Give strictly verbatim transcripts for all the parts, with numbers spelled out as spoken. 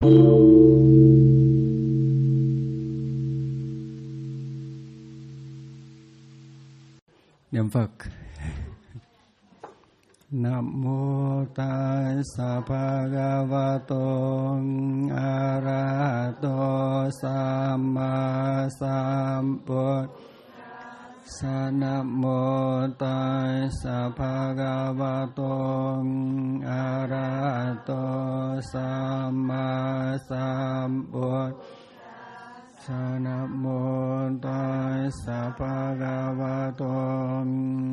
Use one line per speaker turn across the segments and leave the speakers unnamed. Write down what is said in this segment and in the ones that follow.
Niệm Phật. Nam mô Tassa Bhagavato Arahato Samma Sambuddhassa. Nam mô Tassa Bhagavato Arahato Samma Sambuddhassa. Nam mô Tassa Bhagavato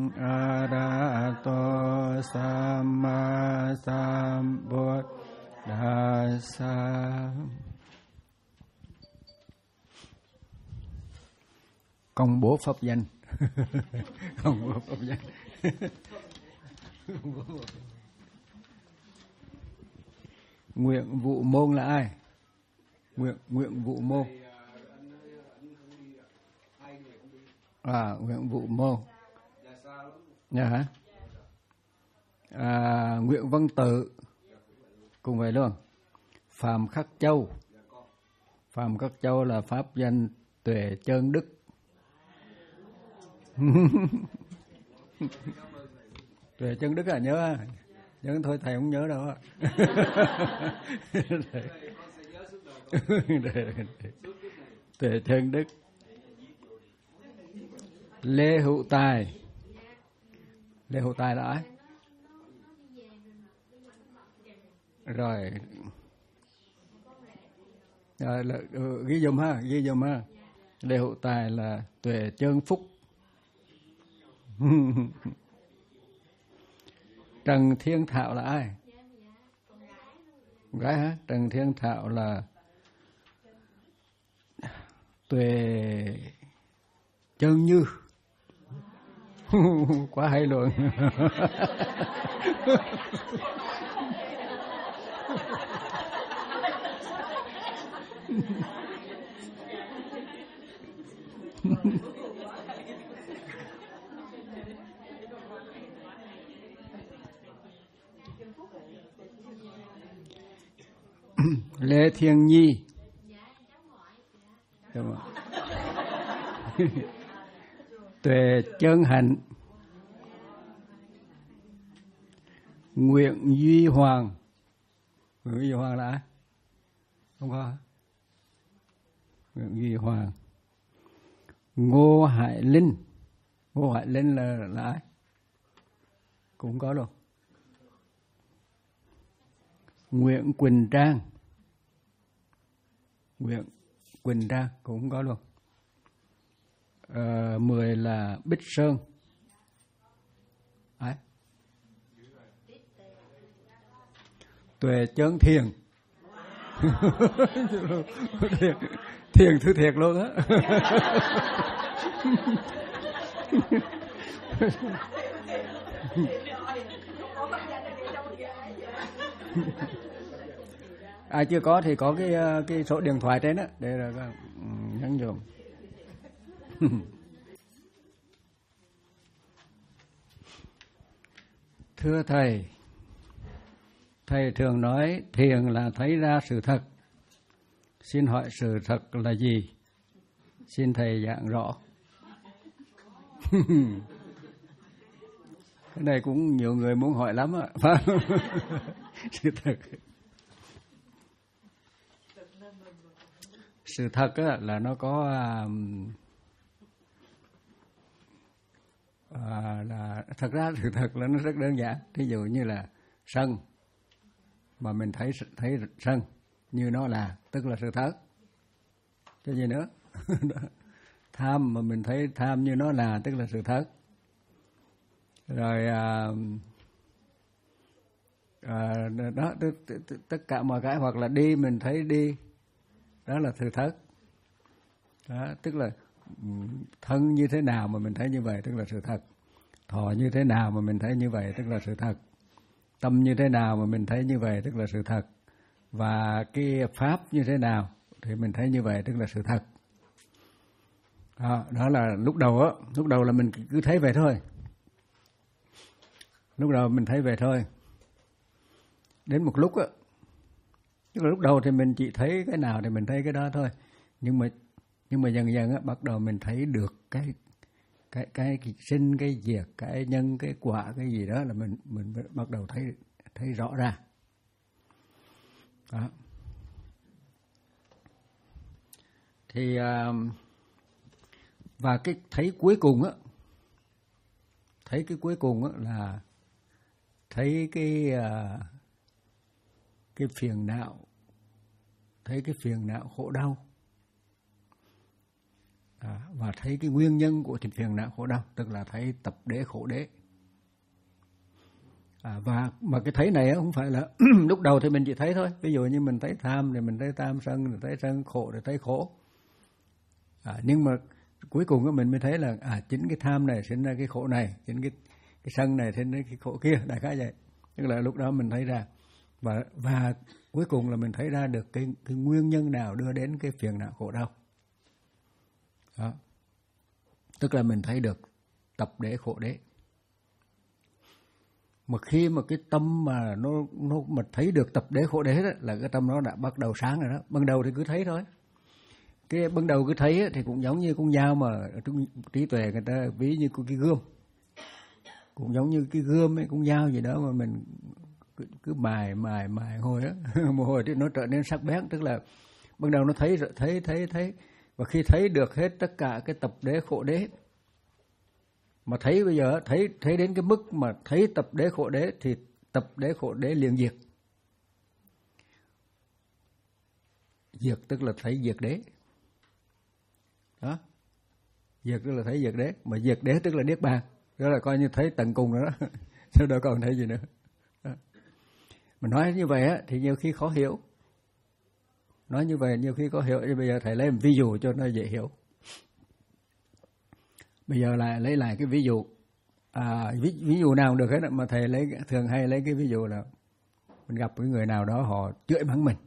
Arahato Samma Sambuddhassa. Công bố pháp danh. Công bố pháp danh. Nguyện vụ môn là ai? Nguyện nguyện vụ môn. À, nguyện vụ môn. Dạ hả? À, Nguyễn Văn Tự cùng vậy luôn. Phạm Khắc Châu. Phạm Khắc Châu là pháp danh Tuệ Chân Đức. Tuệ Chân Đức à, nhớ à? Nhớ thôi thầy không nhớ đâu. Tuệ Chân Đức. Lê Hữu Tài. Lê Hữu Tài là ai? Rồi. Rồi là, ừ, ghi dùm ha, ghi dùm ha. Lê Hữu Tài là Tuệ Chân Phúc. Trần Thiên Thảo là ai? Gái hả? Trần Thiên Thảo là Tuệ Chân Như. Quá hay luôn. Lê Thiên Nhi. Tuệ Chân Hạnh. Nguyễn Duy Hoàng. Nguyễn Duy Hoàng là ai? Không có hả? Nguyễn Duy Hoàng. Ngô Hải Linh. Ngô Hải Linh là, là ai? Cũng có đâu. Nguyễn Quỳnh Trang. Nguyễn Quỳnh Trang cũng có luôn. À, mười là Bích Sơn. Ai? Tuệ Chân Thiền. thiền, thiền thứ thiệt luôn á. Ai chưa có thì có cái cái số điện thoại trên đó để là nhắn dùm. Thưa thầy, thầy thường nói thiền là thấy ra sự thật. Xin hỏi sự thật là gì? Xin thầy giảng rõ. Cái này cũng nhiều người muốn hỏi lắm ạ. Sự thật. Sự thật á, là nó có à, là thật ra sự thật là nó rất đơn giản. Ví dụ như là sân mà mình thấy thấy sân như nó là, tức là sự thật. Cái gì nữa? Tham mà mình thấy tham như nó là, tức là sự thật. Rồi à, à, đó t, t, t, tất cả mọi cái, hoặc là đi mình thấy đi, đó là sự thật. Đó, tức là thân như thế nào mà mình thấy như vậy, tức là sự thật. Thọ như thế nào mà mình thấy như vậy, tức là sự thật. Tâm như thế nào mà mình thấy như vậy, tức là sự thật. Và cái pháp như thế nào thì mình thấy như vậy, tức là sự thật. Đó, đó là lúc đầu á, lúc đầu là mình cứ thấy vậy thôi. Lúc đầu mình thấy vậy thôi. Đến một lúc á, Tức là lúc đầu thì mình chỉ thấy cái nào thì mình thấy cái đó thôi, nhưng mà nhưng mà dần dần á, bắt đầu mình thấy được cái cái cái, cái sinh, cái diệt, cái nhân, cái quả, cái gì đó là mình mình bắt đầu thấy thấy rõ ra. Đó. Thì và cái thấy cuối cùng á, thấy cái cuối cùng á là thấy cái cái phiền não, thấy cái phiền não khổ đau, à, và thấy cái nguyên nhân của cái phiền não khổ đau, tức là thấy tập đế khổ đế. À, và mà cái thấy này không phải là lúc đầu thì mình chỉ thấy thôi. Ví dụ như mình thấy tham thì mình thấy tham, sân thì thấy sân, khổ thì thấy khổ. À, nhưng mà cuối cùng của mình mới thấy là à chính cái tham này sinh ra cái khổ này, chính cái cái sân này sinh ra cái khổ kia, đại khái vậy. Tức là lúc đó mình thấy ra và và cuối cùng là mình thấy ra được cái cái nguyên nhân nào đưa đến cái phiền não khổ đau. Đó. Tức là mình thấy được tập đế khổ đế. Mà khi mà cái tâm mà nó nó mà thấy được tập đế khổ đế đó, là cái tâm nó đã bắt đầu sáng rồi đó. Ban đầu thì cứ thấy thôi. Cái ban đầu cứ thấy thì cũng giống như con dao mà trong trí tuệ người ta ví như cái gươm, cũng giống như cái gươm ấy, con dao gì đó mà mình cứ, cứ mài mài mài hồi á, một hồi thì nó trở nên sắc bén. Tức là ban đầu nó thấy thấy thấy thấy và khi thấy được hết tất cả cái tập đế khổ đế, mà thấy bây giờ thấy thấy đến cái mức mà thấy tập đế khổ đế thì tập đế khổ đế liền diệt. Diệt tức là thấy diệt đế. Đó. Diệt tức là thấy diệt đế, mà diệt đế tức là niết bàn. Đó là coi như thấy tận cùng rồi đó. Sau đó còn thấy gì nữa. Đó. Mà nói như vậy á thì nhiều khi khó hiểu. Nói như vậy nhiều khi khó hiểu, thì bây giờ thầy lấy một ví dụ cho nó dễ hiểu. Bây giờ lại lấy lại cái ví dụ, à, ví, ví dụ nào cũng được hết, mà thầy lấy thường hay lấy cái ví dụ là mình gặp cái người nào đó họ chửi mắng mình.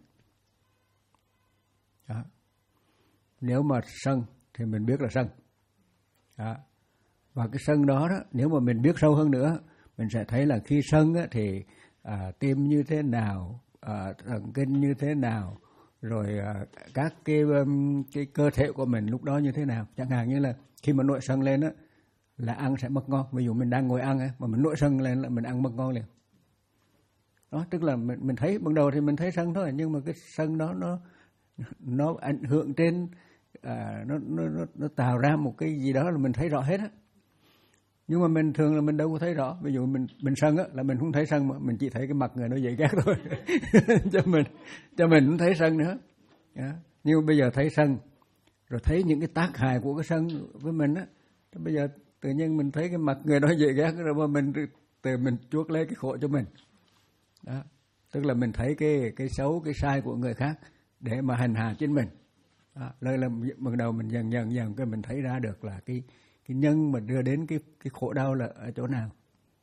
Đó. Nếu mà sân thì mình biết là sân. Đó. Và cái sân đó, đó nếu mà mình biết sâu hơn nữa, mình sẽ thấy là khi sân á, thì à, tim như thế nào, à, thần kinh như thế nào, rồi à, các cái, um, cái cơ thể của mình lúc đó như thế nào. Chẳng hạn như là khi mà nổi sân lên á, là ăn sẽ mất ngon. Ví dụ mình đang ngồi ăn ấy, mà mình nổi sân lên là mình ăn mất ngon liền. Đó, tức là mình, mình thấy ban đầu thì mình thấy sân thôi, nhưng mà cái sân đó nó nó ảnh hưởng trên, à, nó, nó nó nó tạo ra một cái gì đó là mình thấy rõ hết á. Nhưng mà mình thường là mình đâu có thấy rõ. Ví dụ mình mình sân á là mình không thấy sân, mà mình chỉ thấy cái mặt người nó dậy ghét thôi. cho mình cho mình không thấy sân nữa. Đó. Nhưng mà bây giờ thấy sân, rồi thấy những cái tác hại của cái sân với mình á, bây giờ tự nhiên mình thấy cái mặt người đó dễ ghét, rồi mà mình từ mình chuốc lấy cái khổ cho mình. Đó. Tức là mình thấy cái cái xấu, cái sai của người khác để mà hành hạ chính mình. Đó. Đây là ban đầu mình dần dần dần cái mình thấy ra được là cái cái nhân mà đưa đến cái cái khổ đau là ở chỗ nào.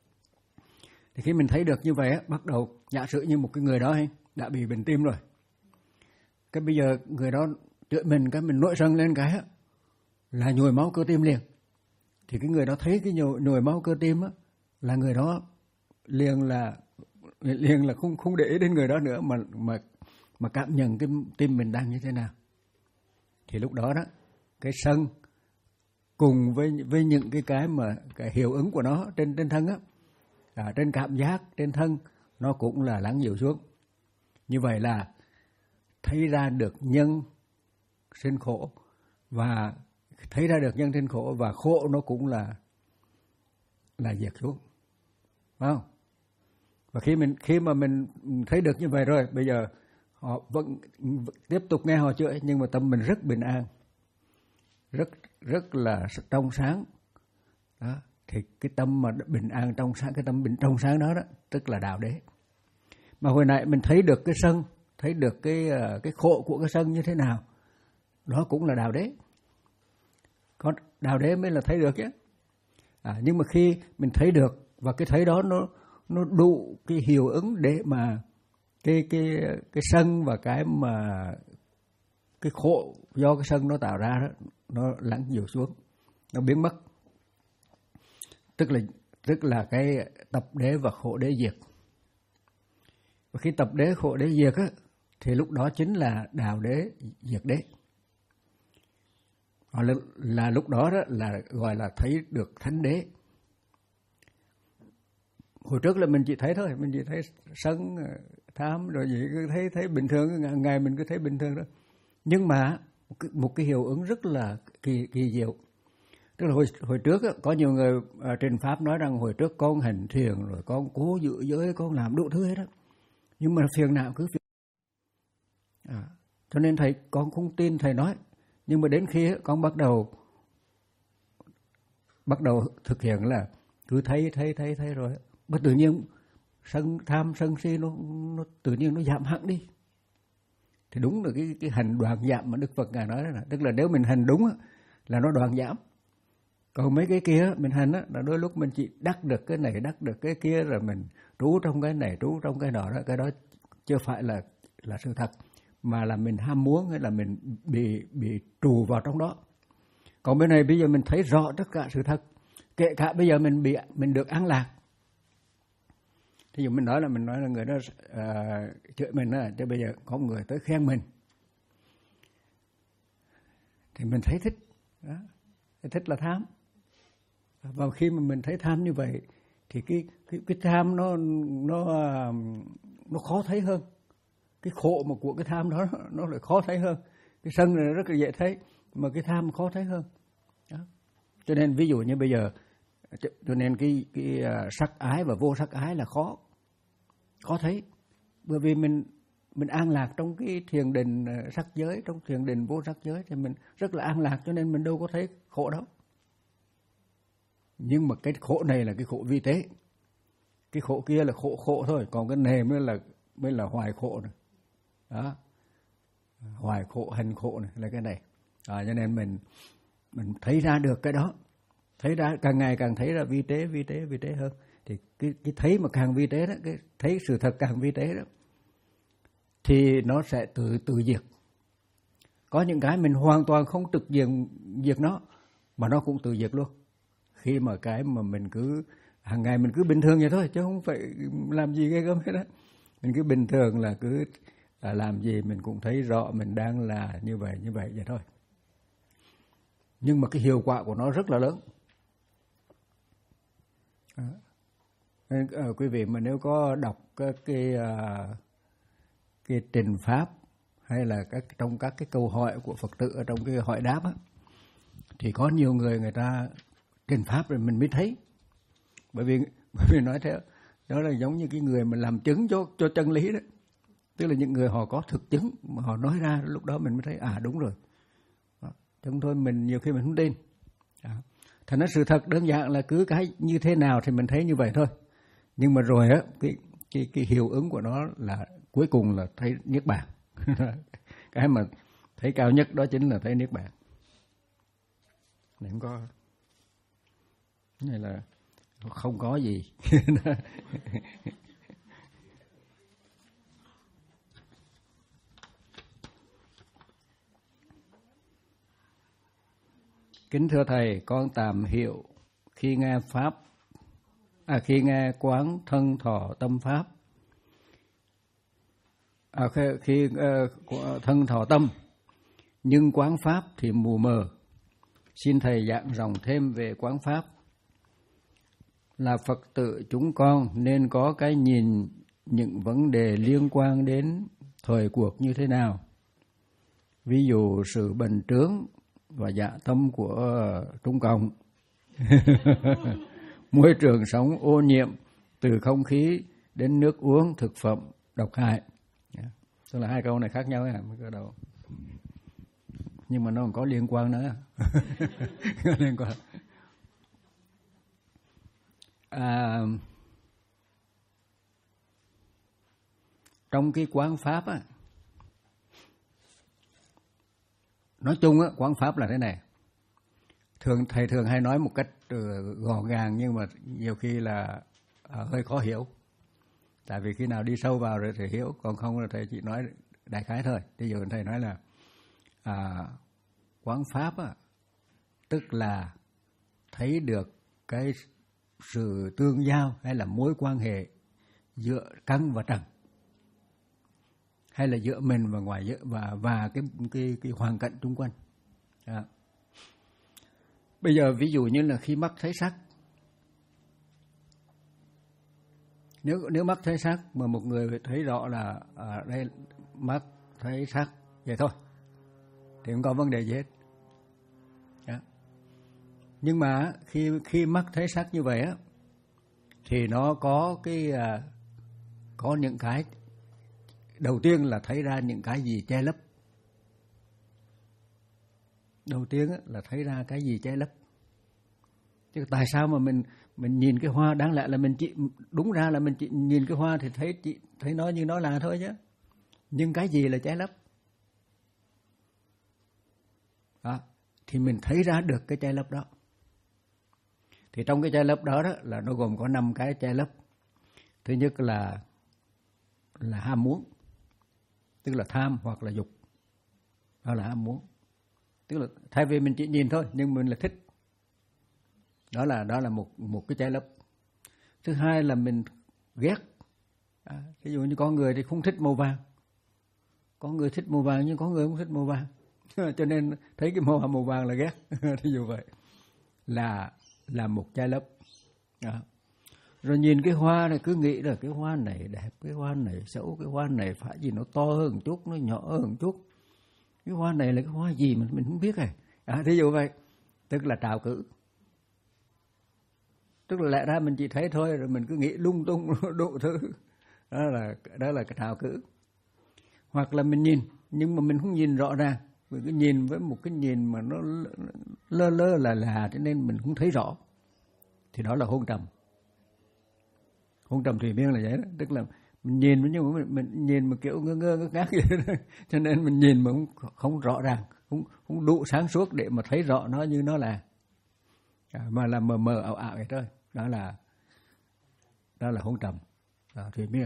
Thì khi mình thấy được như vậy á, bắt đầu giả sử như một cái người đó hay đã bị bệnh tim rồi. Cái bây giờ người đó chửi mình, cái mình nổi sân lên cái á, là nhồi máu cơ tim liền. Thì cái người đó thấy cái nhồi, nhồi máu cơ tim á, là người đó liền là liền là không không để ý đến người đó nữa, mà mà mà cảm nhận cái tim mình đang như thế nào. Thì lúc đó đó cái sân cùng với với những cái cái mà cái hiệu ứng của nó trên trên thân á, à, trên cảm giác trên thân, nó cũng là lắng dịu xuống. Như vậy là thấy ra được nhân sinh khổ, và thấy ra được nhân sinh khổ và khổ nó cũng là là diệt xuống, phải không? Và khi mình khi mà mình thấy được như vậy rồi, bây giờ họ vẫn tiếp tục nghe họ chửi, nhưng mà tâm mình rất bình an, rất rất là trong sáng. Đó. Thì cái tâm mà bình an trong sáng, cái tâm bình trong sáng đó đó, tức là đạo đế. Mà hồi nãy mình thấy được cái sân, thấy được cái cái khổ của cái sân như thế nào, đó cũng là đạo đế. Còn đạo đế mới là thấy được chứ. À, nhưng mà khi mình thấy được, và cái thấy đó nó nó đủ cái hiệu ứng để mà cái cái cái sân và cái mà cái khổ do cái sân nó tạo ra đó, nó lắng dịu xuống, nó biến mất. Tức là tức là cái tập đế và khổ đế diệt. Và khi tập đế khổ đế diệt á, thì lúc đó chính là đạo đế diệt đế. Hoặc là, là lúc đó, đó là gọi là thấy được thánh đế. Hồi trước là mình chỉ thấy thôi, mình chỉ thấy sân, tham rồi gì cứ thấy thấy bình thường, ngày, ngày mình cứ thấy bình thường đó. Nhưng mà một cái hiệu ứng rất là kỳ kỳ diệu. Tức là hồi hồi trước có nhiều người uh, trên pháp nói rằng hồi trước con hành thiền rồi con cố giữ giới, con làm đủ thứ hết đó. Nhưng mà phiền não cứ phiền. À, cho nên thầy con không tin thầy nói. Nhưng mà đến khi con bắt đầu bắt đầu thực hiện là cứ thấy thấy thấy thấy rồi, bất tự nhiên sân tham sân si nó nó tự nhiên nó giảm hẳn đi. Thì đúng là cái cái hành đoạn giảm mà Đức Phật ngài nói đó là, tức là nếu mình hành đúng là nó đoạn giảm. Còn mấy cái kia mình hành á, là đôi lúc mình chỉ đắc được cái này, đắc được cái kia, rồi mình trú trong cái này, trú trong cái nọ đó, cái đó chưa phải là là sự thật, mà là mình ham muốn hay là mình bị bị trù vào trong đó. Còn bên này bây giờ mình thấy rõ tất cả sự thật, kể cả bây giờ mình bị mình được an lạc. Thí dụ mình nói là mình nói là người đó uh, chửi mình á, cho bây giờ có người tới khen mình, thì mình thấy thích, đó. Thích là tham. Và khi mà mình thấy tham như vậy thì cái cái cái tham nó nó nó khó thấy hơn. Cái khổ mà của cái tham đó nó lại khó thấy hơn. Cái sân này rất là dễ thấy, mà cái tham khó thấy hơn. Đó. Cho nên ví dụ như bây giờ, cho nên cái cái sắc ái và vô sắc ái là khó khó thấy, bởi vì mình mình an lạc trong cái thiền định sắc giới, trong thiền định vô sắc giới thì mình rất là an lạc, cho nên mình đâu có thấy khổ đâu. Nhưng mà cái khổ này là cái khổ vi tế, cái khổ kia là khổ khổ thôi, còn cái này mới là mới là hoài khổ này. Đó, hoài khổ, hành khổ này là cái này. À, cho nên mình mình thấy ra được cái đó, thấy ra càng ngày càng thấy ra vi tế, vi tế, vi tế hơn. Thì cái cái thấy mà càng vi tế đó, cái thấy sự thật càng vi tế đó, thì nó sẽ tự tự diệt. Có những cái mình hoàn toàn không trực diện diệt nó, mà nó cũng tự diệt luôn. Khi mà cái mà mình cứ hàng ngày mình cứ bình thường vậy thôi, chứ không phải làm gì ghê gớm hết đó. Mình cứ bình thường là cứ là làm gì mình cũng thấy rõ mình đang là như vậy, như vậy vậy thôi. Nhưng mà cái hiệu quả của nó rất là lớn. À, nên, à, quý vị mà nếu có đọc cái cái, uh, cái trình pháp hay là các trong các cái câu hỏi của Phật tử ở trong cái hỏi đáp á, thì có nhiều người người ta trình pháp rồi mình mới thấy. Bởi vì bởi vì nói thế đó là giống như cái người mà làm chứng cho cho chân lý đó. Tức là những người họ có thực chứng mà họ nói ra, lúc đó mình mới thấy à đúng rồi. Chứ thôi mình nhiều khi mình không tin. À, thành ra sự thật đơn giản là cứ cái như thế nào thì mình thấy như vậy thôi. Nhưng mà rồi á, cái cái cái hiệu ứng của nó là cuối cùng là thấy niết bàn. Cái mà thấy cao nhất đó chính là thấy niết bàn. Này không có, này là không có gì. Kính thưa thầy, con tạm hiểu khi nghe pháp, à khi nghe quán thân thọ tâm pháp, à khi, khi uh, thân thọ tâm, nhưng quán pháp thì mù mờ. Xin thầy giảng rộng thêm về quán pháp. Là Phật tử chúng con nên có cái nhìn những vấn đề liên quan đến thời cuộc như thế nào? Ví dụ sự bành trướng và dạ tâm của Trung Cộng, môi trường sống ô nhiễm từ không khí đến nước uống, thực phẩm độc hại. Tức là hai câu này khác nhau à, mấy cái đầu. Nhưng mà nó còn có liên quan nữa. Liên quan. À, trong cái quán pháp á, nói chung á, quán pháp là thế này. Thường thầy thường hay nói một cách uh, gọn gàng, nhưng mà nhiều khi là uh, hơi khó hiểu. Tại vì khi nào đi sâu vào rồi thầy hiểu, còn không là thầy chỉ nói đại khái thôi. Bây giờ thầy nói là à, quán pháp á, tức là thấy được cái sự tương giao hay là mối quan hệ giữa căn và trần. hay là giữa mình và ngoài giữa và và cái cái cái hoàn cảnh xung quanh. À. Bây giờ ví dụ như là khi mắt thấy sắc, nếu nếu mắt thấy sắc mà một người thấy rõ là à, đây mắt thấy sắc vậy thôi thì không có vấn đề gì hết. Đó. Nhưng mà khi khi mắt thấy sắc như vậy á thì nó có cái à, có những cái đầu tiên là thấy ra những cái gì che lấp. Đầu tiên á, là thấy ra cái gì che lấp. Chứ tại sao mà mình mình nhìn cái hoa, đáng lẽ là mình chỉ đúng ra là mình chỉ nhìn cái hoa thì thấy chỉ, thấy nó như nó là thôi chứ. Nhưng cái gì là che lấp? Đó, thì mình thấy ra được cái che lấp đó. Thì trong cái che lấp đó, đó là nó gồm có năm cái che lấp. Thứ nhất là là ham muốn, tức là tham hoặc là dục. Đó là ham muốn. Tức là thay vì mình chỉ nhìn thôi nhưng mình là thích. Đó là đó là một một cái che lấp. Thứ hai là mình ghét. À, ví dụ như có người thì không thích màu vàng, có người thích màu vàng nhưng có người không thích màu vàng, cho nên thấy cái màu màu vàng là ghét. Ví dụ vậy là là một che lấp. À. Rồi nhìn cái hoa này cứ nghĩ là cái hoa này đẹp, cái hoa này xấu, cái hoa này phải gì nó to hơn một chút, nó nhỏ hơn một chút. Cái hoa này là cái hoa gì mà mình không biết này. À, thí dụ vậy, tức là trào cử. Tức là lẽ ra mình chỉ thấy thôi rồi mình cứ nghĩ lung tung đủ thứ. Đó là đó là cái trào cử. Hoặc là mình nhìn nhưng mà mình không nhìn rõ ràng, mình cứ nhìn với một cái nhìn mà nó lơ lơ là là cho nên mình không thấy rõ. Thì đó là hôn trầm. Hôn trầm thủy miên là vậy đó, tức là mình nhìn nhưng mà mình, mình nhìn mà kiểu ngơ ngơ ngơ ngác vậy đó. Cho nên mình nhìn mà không không rõ ràng, không không đủ sáng suốt để mà thấy rõ nó như nó là. À, mà là mờ mờ ảo ảo vậy thôi. Đó là đó là hôn trầm, đó, thủy miên.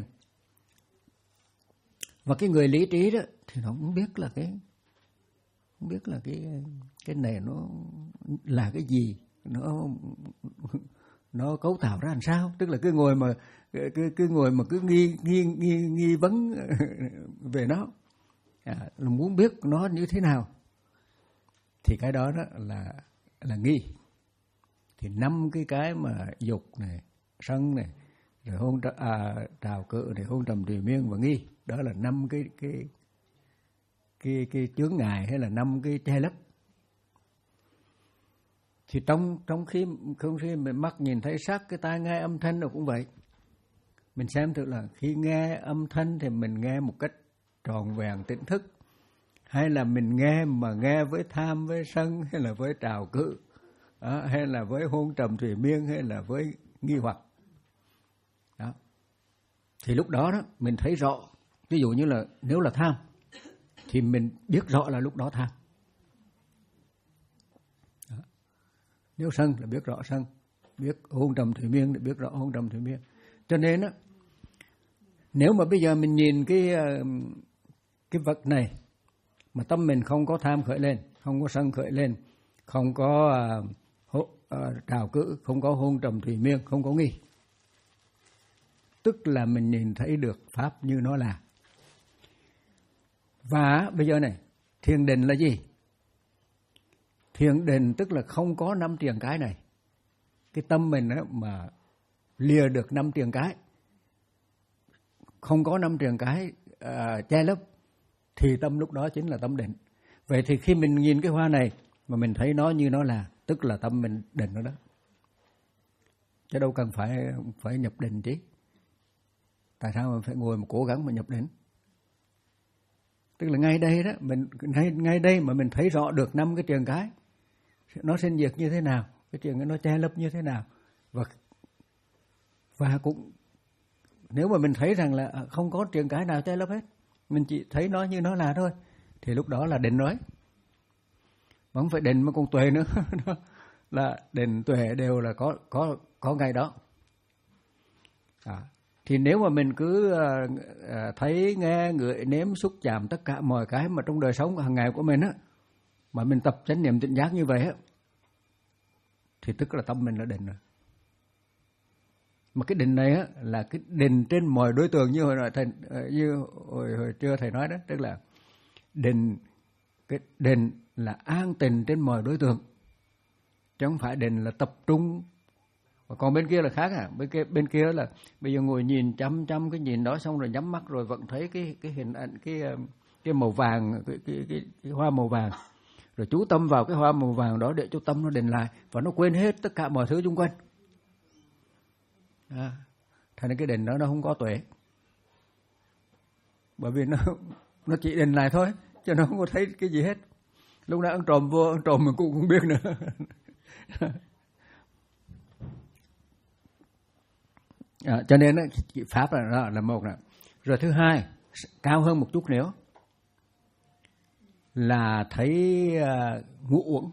Và cái người lý trí đó thì nó không biết là cái không biết là cái cái này nó là cái gì, nó nó cấu tạo ra làm sao, tức là cứ ngồi mà cứ cứ ngồi mà cứ nghi nghi nghi nghi vấn về nó, à, là muốn biết nó như thế nào. Thì cái đó đó là là nghi. Thì năm cái cái mà dục này, sân này, rồi hôn à, trào cự này, hôn trầm thủy miên và nghi, đó là năm cái cái cái cái chướng ngại hay là năm cái che lấp. Thì trong trong khi không khi mình mắt nhìn thấy sắc, cái tai nghe âm thanh rồi cũng vậy. Mình xem thử là khi nghe âm thanh thì mình nghe một cách tròn vẹn tỉnh thức, hay là mình nghe mà nghe với tham, với sân, hay là với trào cự, đó, hay là với hôn trầm thủy miên, hay là với nghi hoặc. Đó. Thì lúc đó đó mình thấy rõ. Ví dụ như là nếu là tham thì mình biết rõ là lúc đó tham. Đó. Nếu sân là biết rõ sân, biết hôn trầm thủy miên thì biết rõ hôn trầm thủy miên. Cho nên á, nếu mà bây giờ mình nhìn cái cái vật này mà tâm mình không có tham khởi lên, không có sân khởi lên, không có uh, uh, trào cữ, không có hôn trầm thủy miên, không có nghi, tức là mình nhìn thấy được pháp như nó là. Và bây giờ này, thiền định là gì? Thiền định tức là không có năm triền cái này. Cái tâm mình đó mà lìa được năm triền cái, không có năm triền cái uh, che lấp, thì tâm lúc đó chính là tâm định. Vậy thì khi mình nhìn cái hoa này mà mình thấy nó như nó là, tức là tâm mình định nó đó. Chứ đâu cần phải phải nhập định chứ. Tại sao mà phải ngồi mà cố gắng mà nhập định? Tức là ngay đây đó, mình ngay, ngay đây mà mình thấy rõ được năm cái triền cái, nó sinh diệt như thế nào, cái triền nó che lấp như thế nào, và và cũng nếu mà mình thấy rằng là không có triền cái nào che lấp hết, mình chỉ thấy nó như nó là thôi, thì lúc đó là định rồi. Mà không phải định mà còn tuệ nữa. Là định tuệ đều là có có có ngày đó. À, thì nếu mà mình cứ uh, uh, thấy, nghe, ngửi, nếm, xúc, chạm tất cả mọi cái mà trong đời sống hàng ngày của mình á, mà mình tập chánh niệm tỉnh giác như vậy á, thì tức là tâm mình là định rồi. Mà cái định này á, là cái định trên mọi đối tượng, như hồi, thầy, như hồi, hồi trưa thầy nói đó, tức là định, cái định là an tịnh trên mọi đối tượng, chứ không phải định là tập trung. Còn bên kia là khác à, bên kia bên kia là bây giờ ngồi nhìn chăm chăm cái nhìn đó, xong rồi nhắm mắt rồi vẫn thấy cái cái hình ảnh, cái cái màu vàng, cái cái cái, cái hoa màu vàng, rồi chú tâm vào cái hoa màu vàng đó để cho tâm nó định lại, và nó quên hết tất cả mọi thứ xung quanh. À, thành ra cái định đó nó không có tuệ, bởi vì nó nó chỉ định lại thôi, chứ nó không có thấy cái gì hết. Lúc nào ăn trộm vô, ăn trộm mình cũng không biết nữa. À, cho nên cái pháp là, là, là một là. Rồi thứ hai, cao hơn một chút nữa, là thấy uh, ngũ uẩn.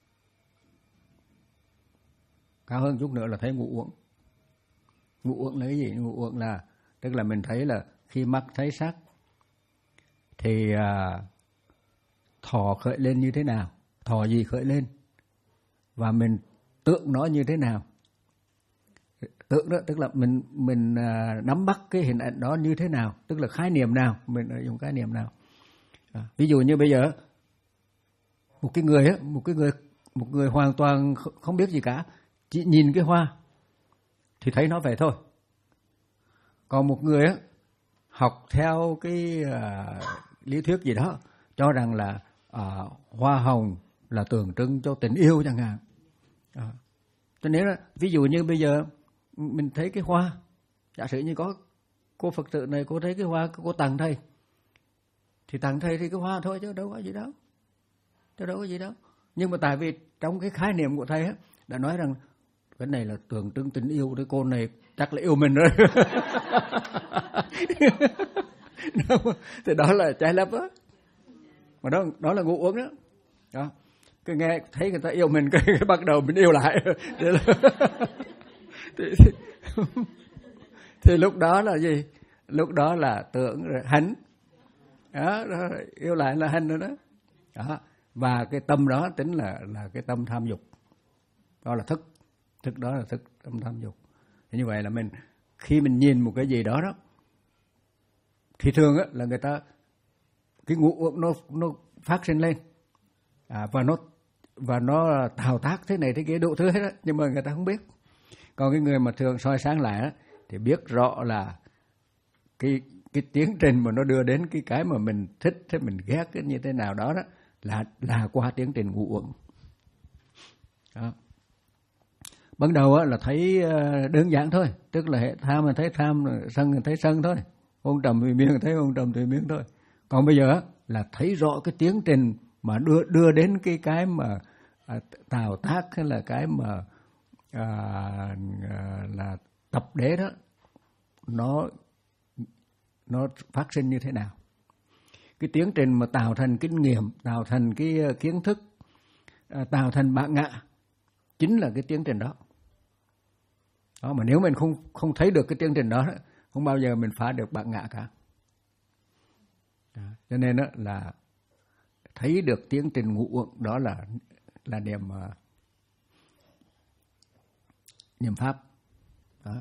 Cao hơn chút nữa là thấy ngũ uẩn. Ngũ uẩn là cái gì? Ngũ uẩn là tức là mình thấy là khi mắt thấy sắc thì uh, thọ khởi lên như thế nào, thọ gì khởi lên, và mình tượng nó như thế nào. Tượng đó tức là mình mình uh, nắm bắt cái hình ảnh đó như thế nào, tức là khái niệm nào, mình dùng khái niệm nào. À, ví dụ như bây giờ một cái người á, một cái người một người hoàn toàn không biết gì cả, chỉ nhìn cái hoa thì thấy nó vậy thôi. Còn một người á, học theo cái uh, lý thuyết gì đó, cho rằng là uh, hoa hồng là tượng trưng cho tình yêu chẳng hạn. À, cho nên là ví dụ như bây giờ mình thấy cái hoa, giả sử như có cô Phật tử này, cô thấy cái hoa, cô tặng thầy, thì tặng thầy thì cái hoa thôi, chứ đâu có gì đâu, chứ đâu có gì đâu. Nhưng mà tại vì trong cái khái niệm của thầy á, đã nói rằng cái này là tượng trưng tình yêu, cái cô này chắc là yêu mình rồi. Thì đó là trái lấp á, mà đó đó là ngũ uẩn đó. Đó, cứ nghe thấy người ta yêu mình, cái, cái bắt đầu mình yêu lại. thì, thì, thì lúc đó là gì? Lúc đó là tưởng rồi hành. Đó, đó, yêu lại là hành rồi đó. Đó. Và cái tâm đó tính là là cái tâm tham dục. Đó là thức. Thức đó là thức tâm tham dục. Thì như vậy là mình khi mình nhìn một cái gì đó đó, thì thường á là người ta cái ngũ uẩn nó nó phát sinh lên. À, và nó và nó tạo tác thế này thế kia đủ thứ hết á, nhưng mà người ta không biết. Còn cái người mà thường soi sáng lại á, thì biết rõ là cái cái tiến trình mà nó đưa đến cái cái mà mình thích, thế mình ghét cái như thế nào đó đó là là qua tiến trình ngũ uẩn. Đó. Ban đầu á là thấy đơn giản thôi, tức là hệ tham mình thấy tham, sân mình thấy sân thôi, hôn trầm thùy miên thấy hôn trầm thùy miên thôi. Còn bây giờ á là thấy rõ cái tiến trình mà đưa đưa đến cái cái mà à, tạo tác, hay là cái mà à, à, là tập đế đó, nó nó phát sinh như thế nào. Cái tiến trình mà tạo thành kinh nghiệm, tạo thành cái kiến thức, à, tạo thành bản ngã, chính là cái tiến trình đó. Đó, mà nếu mình không không thấy được cái tiến trình đó, không bao giờ mình phá được bản ngã cả. Đó, cho nên đó là thấy được tiến trình ngũ uẩn, đó là là niệm uh, niệm pháp. Đó.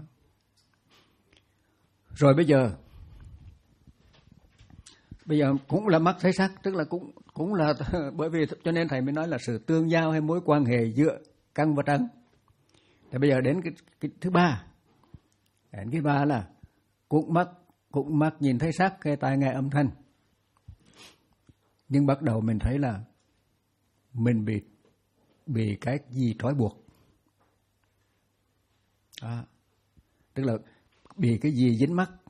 Rồi bây giờ bây giờ cũng là mắt thấy sắc, tức là cũng cũng là bởi vì cho nên thầy mới nói là sự tương giao hay mối quan hệ giữa căn và trần. Thì bây giờ đến cái, cái thứ ba, đến cái ba là cũng mắt cũng mắt nhìn thấy sắc, cái tai nghe âm thanh. Nhưng bắt đầu mình thấy là mình bị bị cái gì trói buộc. À, tức là bị cái gì dính mắc.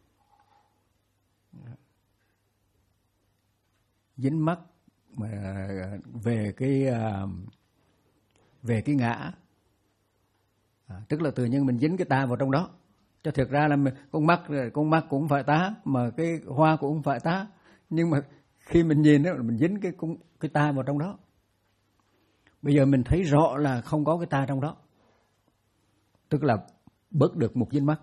Dính mắc mà về cái về cái ngã. À, tức là tự nhiên mình dính cái ta vào trong đó. Cho thực ra là mình, con mắt con mắt cũng phải ta, mà cái hoa cũng phải ta, nhưng mà khi mình nhìn đó, mình dính cái cái ta vào trong đó. Bây giờ mình thấy rõ là không có cái ta trong đó, tức là bớt được một dính mắc.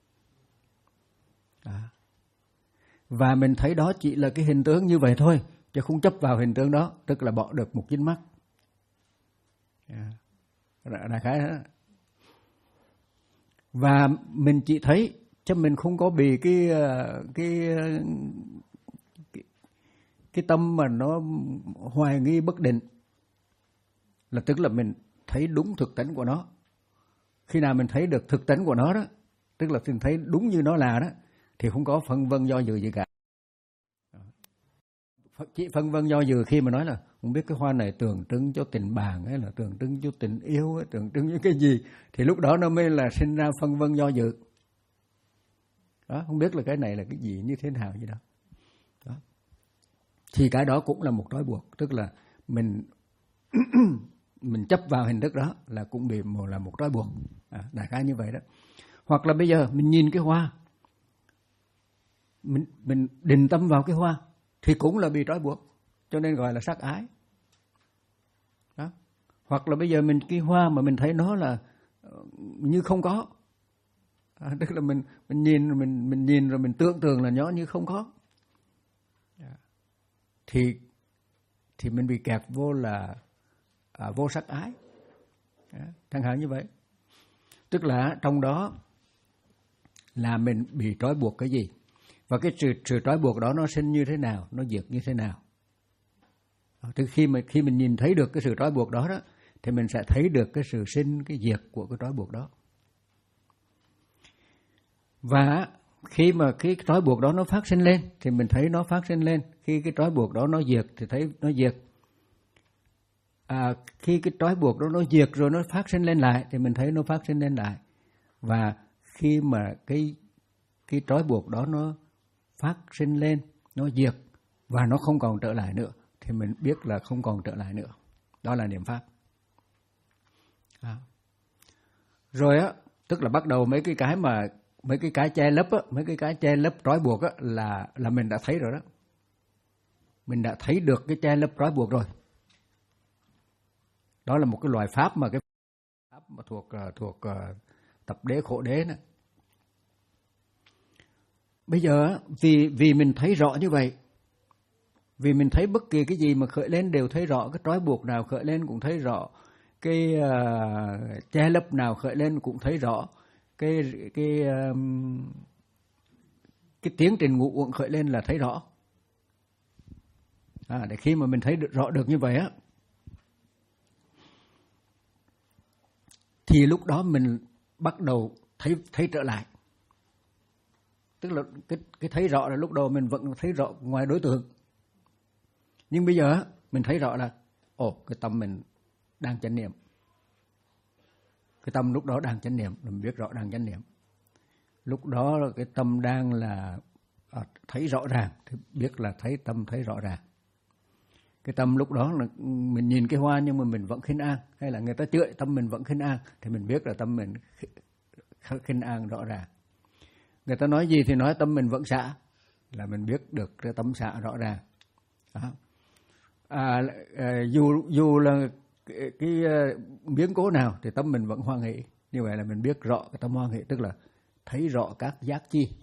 À. Và mình thấy đó chỉ là cái hình tướng như vậy thôi, chứ không chấp vào hình tướng đó, tức là bỏ được một dính mắc. À. Đại khái đó. Và mình chỉ thấy, chứ mình không có bị cái cái cái, cái tâm mà nó hoài nghi bất định, là tức là mình thấy đúng thực tánh của nó. Khi nào mình thấy được thực tánh của nó đó, tức là mình thấy đúng như nó là đó, thì không có phân vân do dự gì cả. Chỉ phân vân do dự khi mà nói là không biết cái hoa này tượng trưng cho tình bạn hay là tượng trưng cho tình yêu hay tượng trưng cho cái gì, thì lúc đó nó mới là sinh ra phân vân do dự. Đó, không biết là cái này là cái gì, như thế nào gì đó. Đó. Thì cái đó cũng là một trói buộc, tức là mình mình chấp vào hình thức đó là cũng bị một là một trói buộc. À, đại khái như vậy đó. Hoặc là bây giờ mình nhìn cái hoa, mình mình định tâm vào cái hoa thì cũng là bị trói buộc, cho nên gọi là sắc ái. Đó. Hoặc là bây giờ mình cái hoa mà mình thấy nó là như không có, à, tức là mình mình nhìn mình mình nhìn rồi mình tưởng tượng là nó như không có, thì thì mình bị kẹt vô là à, vô sắc ái. À, chẳng hạn như vậy. Tức là trong đó là mình bị trói buộc cái gì, và cái sự, sự trói buộc đó nó sinh như thế nào, nó diệt như thế nào. Từ khi mà khi mình nhìn thấy được cái sự trói buộc đó đó, thì mình sẽ thấy được cái sự sinh, cái diệt của cái trói buộc đó. Và khi mà cái trói buộc đó nó phát sinh lên thì mình thấy nó phát sinh lên. Khi cái trói buộc đó nó diệt thì thấy nó diệt. À, khi cái trói buộc đó nó diệt rồi nó phát sinh lên lại thì mình thấy nó phát sinh lên lại. Và khi mà cái cái trói buộc đó nó phát sinh lên, nó diệt và nó không còn trở lại nữa, thì mình biết là không còn trở lại nữa. Đó là niệm pháp. À. Rồi á, tức là bắt đầu mấy cái cái mà mấy cái cái che lấp á, mấy cái cái che lấp trói buộc á là là mình đã thấy rồi đó. Mình đã thấy được cái che lấp trói buộc rồi. Đó là một cái loại pháp mà cái pháp mà thuộc thuộc uh, tập đế khổ đế này. Bây giờ vì vì mình thấy rõ như vậy, vì mình thấy bất kỳ cái gì mà khởi lên đều thấy rõ, cái trói buộc nào khởi lên cũng thấy rõ, cái uh, che lấp nào khởi lên cũng thấy rõ, cái cái um, cái tiến trình ngũ uẩn khởi lên là thấy rõ. À, để khi mà mình thấy được, rõ được như vậy á, thì lúc đó mình bắt đầu thấy thấy trở lại. Tức là cái cái thấy rõ là lúc đầu mình vẫn thấy rõ ngoài đối tượng, nhưng bây giờ mình thấy rõ là ồ, cái tâm mình đang chánh niệm. Cái tâm lúc đó đang chánh niệm, mình biết rõ đang chánh niệm. Lúc đó cái tâm đang là à, thấy rõ ràng thì biết là thấy tâm thấy rõ ràng. Cái tâm lúc đó là mình nhìn cái hoa nhưng mà mình vẫn khinh an, hay là người ta chửi tâm mình vẫn khinh an, thì mình biết là tâm mình khinh an rõ ràng. Người ta nói gì thì nói tâm mình vẫn xả, là mình biết được cái tâm xả rõ ràng. Đó. À, à, dù dù là cái, cái biến cố nào thì tâm mình vẫn hoan hỷ. Như vậy là mình biết rõ cái tâm hoan hỷ, tức là thấy rõ các giác chi.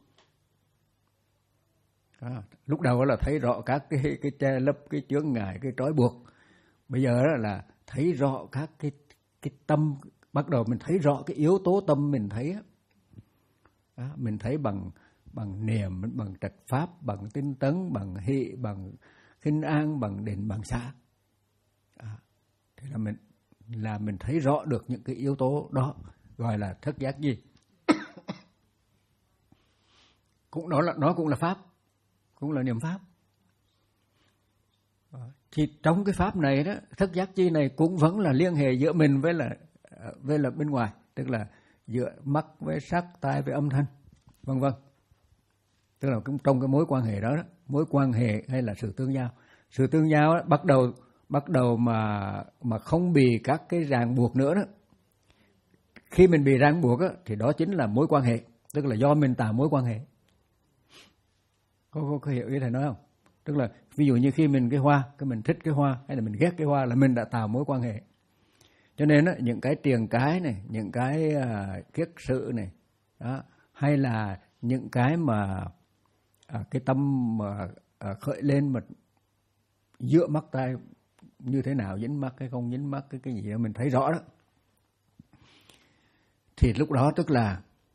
À, lúc đầu là thấy rõ các cái cái che lấp, cái chướng ngại, cái trói buộc. Bây giờ là thấy rõ các cái cái tâm, bắt đầu mình thấy rõ cái yếu tố tâm mình thấy á. Đó, mình thấy bằng bằng niệm, bằng trạch pháp, bằng tinh tấn, bằng hỷ, bằng khinh an, bằng định, bằng xả. À, thế là mình là mình thấy rõ được những cái yếu tố đó, gọi là thất giác gì. Cũng đó là nó cũng là pháp, cũng là niệm pháp. Thì trong cái pháp này đó, thất giác chi này cũng vẫn là liên hệ giữa mình với là với là bên ngoài, tức là giữa mắt với sắc, tai với âm thanh, vân vân. Tức là trong cái mối quan hệ đó, đó, mối quan hệ hay là sự tương giao. Sự tương giao đó, bắt đầu bắt đầu mà mà không bị các cái ràng buộc nữa đó. Khi mình bị ràng buộc đó, thì đó chính là mối quan hệ, tức là do mình tạo mối quan hệ. Có, có, có hiểu ý thầy nói không? Tức là ví dụ như khi mình cái hoa, cái mình thích cái hoa hay là mình ghét cái hoa là mình đã tạo mối quan hệ. Cho nên đó, những cái tiền cái này, những cái uh, kiết sự này, đó, hay là những cái mà uh, cái tâm mà uh, khởi lên mà giữa mắt tai như thế nào, dính mắt hay không dính mắt, cái cái gì đó mình thấy rõ đó. Thì lúc đó tức là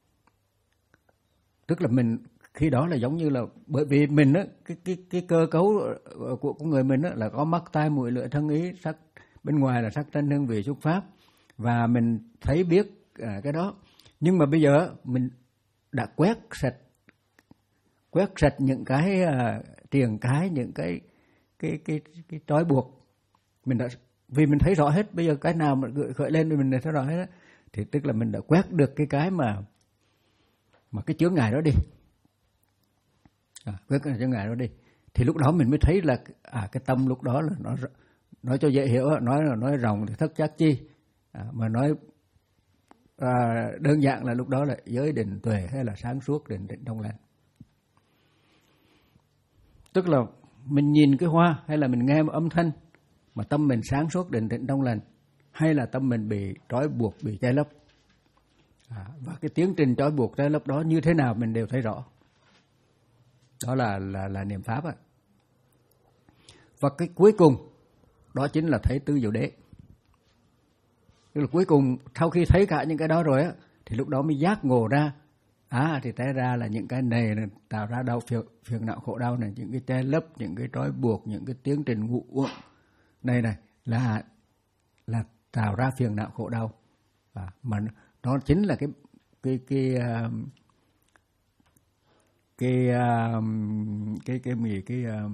Tức là mình khi đó là giống như là bởi vì mình á, cái cái cái cơ cấu của của người mình á là có mắt tai mũi lưỡi thân ý, sắc bên ngoài là sắc thanh hương vị xúc pháp, và mình thấy biết à, cái đó. Nhưng mà bây giờ mình đã quét sạch quét sạch những cái uh, triền cái, những cái cái cái cái trói buộc. Mình đã, vì mình thấy rõ hết, bây giờ cái nào mà gợi khởi lên thì mình thấy rõ hết đó. Thì tức là mình đã quét được cái cái mà mà cái chướng ngại đó đi. À, quét cái chướng ngại đó đi. Thì lúc đó mình mới thấy là à cái tâm lúc đó là nó nói cho dễ hiểu, nói là nói rộng thì thất giác chi. À, mà nói à, đơn giản là lúc đó là giới định tuệ hay là sáng suốt định định trong lành. Tức là mình nhìn cái hoa hay là mình nghe một âm thanh mà tâm mình sáng suốt định tĩnh trong lành, hay là tâm mình bị trói buộc, bị che lấp. À, và cái tiến trình trói buộc che lấp đó như thế nào mình đều thấy rõ. Đó là là là niệm pháp á. Và cái cuối cùng đó chính là thấy tứ diệu đế. Tức là cuối cùng sau khi thấy cả những cái đó rồi á, thì lúc đó mới giác ngộ ra. À thì té ra là những cái này là tạo ra đau phiền, phiền não khổ đau này, những cái che lấp, những cái trói buộc, những cái tiến trình ngụ uẩn này này là là tạo ra phiền não khổ đau. À, mà nó chính là cái cái cái uh, cái uh, cái cái gì cái uh,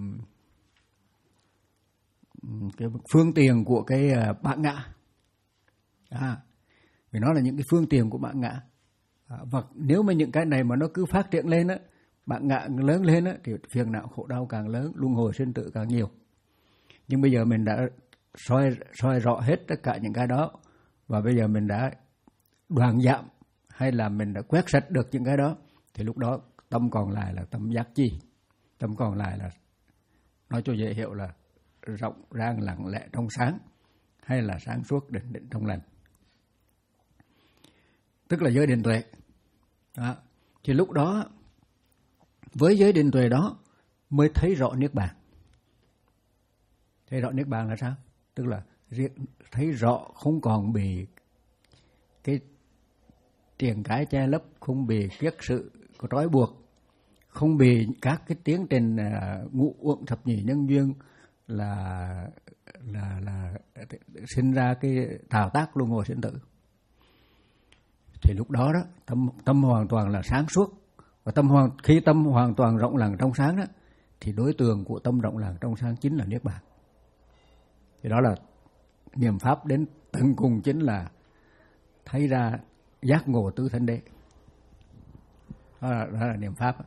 cái phương tiện của cái uh, bản ngã. À, vì nó là những cái phương tiện của bản ngã. À, và nếu mà những cái này mà nó cứ phát triển lên á, bản ngã lớn lên á, thì phiền não khổ đau càng lớn, luân hồi sinh tử càng nhiều. Nhưng bây giờ mình đã soi soi rõ hết tất cả những cái đó, và bây giờ mình đã đoạn giảm hay là mình đã quét sạch được những cái đó, thì lúc đó tâm còn lại là tâm giác chi. Tâm còn lại là, nói cho dễ hiểu là rộng rang lặng lẽ trong sáng, hay là sáng suốt định định trong lành. Tức là giới định tuệ. Đó. Thì lúc đó với giới định tuệ đó mới thấy rõ niết bàn. Thấy rõ niết bàn là sao? Tức là thấy rõ không còn bị cái triền cái che lấp, không bị kiết sự có trói buộc, không bị các cái tiến trình uh, ngũ uẩn thập nhị nhân duyên là là là sinh ra cái tạo tác luân hồi sinh tử. Thì lúc đó đó tâm tâm hoàn toàn là sáng suốt, và tâm hoàn khi tâm hoàn toàn rộng lặng trong sáng đó, thì đối tượng của tâm rộng lặng trong sáng chính là niết bàn. Thì đó là niệm pháp đến tận cùng chính là thấy ra giác ngộ tứ thánh đế. Đó là, đó là niệm pháp.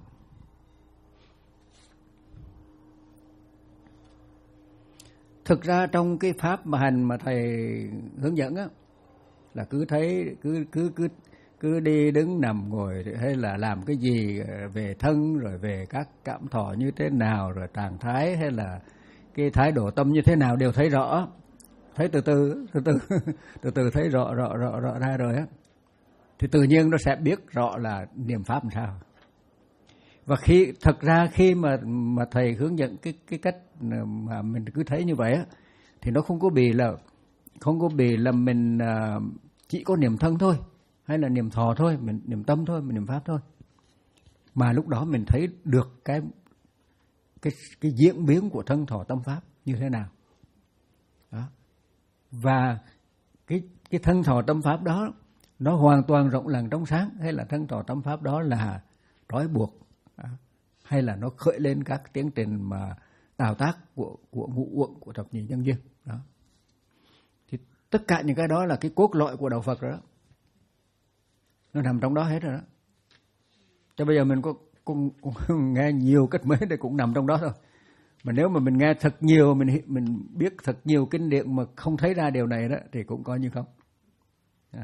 Thực ra trong cái pháp mà hành mà thầy hướng dẫn á, là cứ thấy cứ cứ cứ cứ đi đứng nằm ngồi hay là làm cái gì về thân, rồi về các cảm thọ như thế nào, rồi trạng thái hay là cái thái độ tâm như thế nào đều thấy rõ, thấy từ từ từ từ từ từ thấy rõ rõ rõ rõ ra rồi á, thì tự nhiên nó sẽ biết rõ là niệm pháp làm sao. Và khi thật ra khi mà mà thầy hướng dẫn cái cái cách mà mình cứ thấy như vậy á, thì nó không có bị là không có bị là mình uh, chỉ có niệm thân thôi, hay là niệm thọ thôi, mình niệm tâm thôi, mình niệm pháp thôi, mà lúc đó mình thấy được cái cái cái diễn biến của thân thọ tâm pháp như thế nào. Đó. Và cái cái thân thọ tâm pháp đó nó hoàn toàn rộng lặng trong sáng, hay là thân thọ tâm pháp đó là trói buộc, đó, hay là nó khởi lên các tiến trình mà tạo tác của của ngũ uẩn, của thập nhị nhân duyên. Đó. Thì tất cả những cái đó là cái cốt lõi của đạo Phật rồi đó. Nó nằm trong đó hết rồi đó. Cho bây giờ mình có cũng, cũng nghe nhiều cách mấy thì cũng nằm trong đó thôi. Mà nếu mà mình nghe thật nhiều, mình mình biết thật nhiều kinh điển mà không thấy ra điều này đó, thì cũng coi như không. Đó.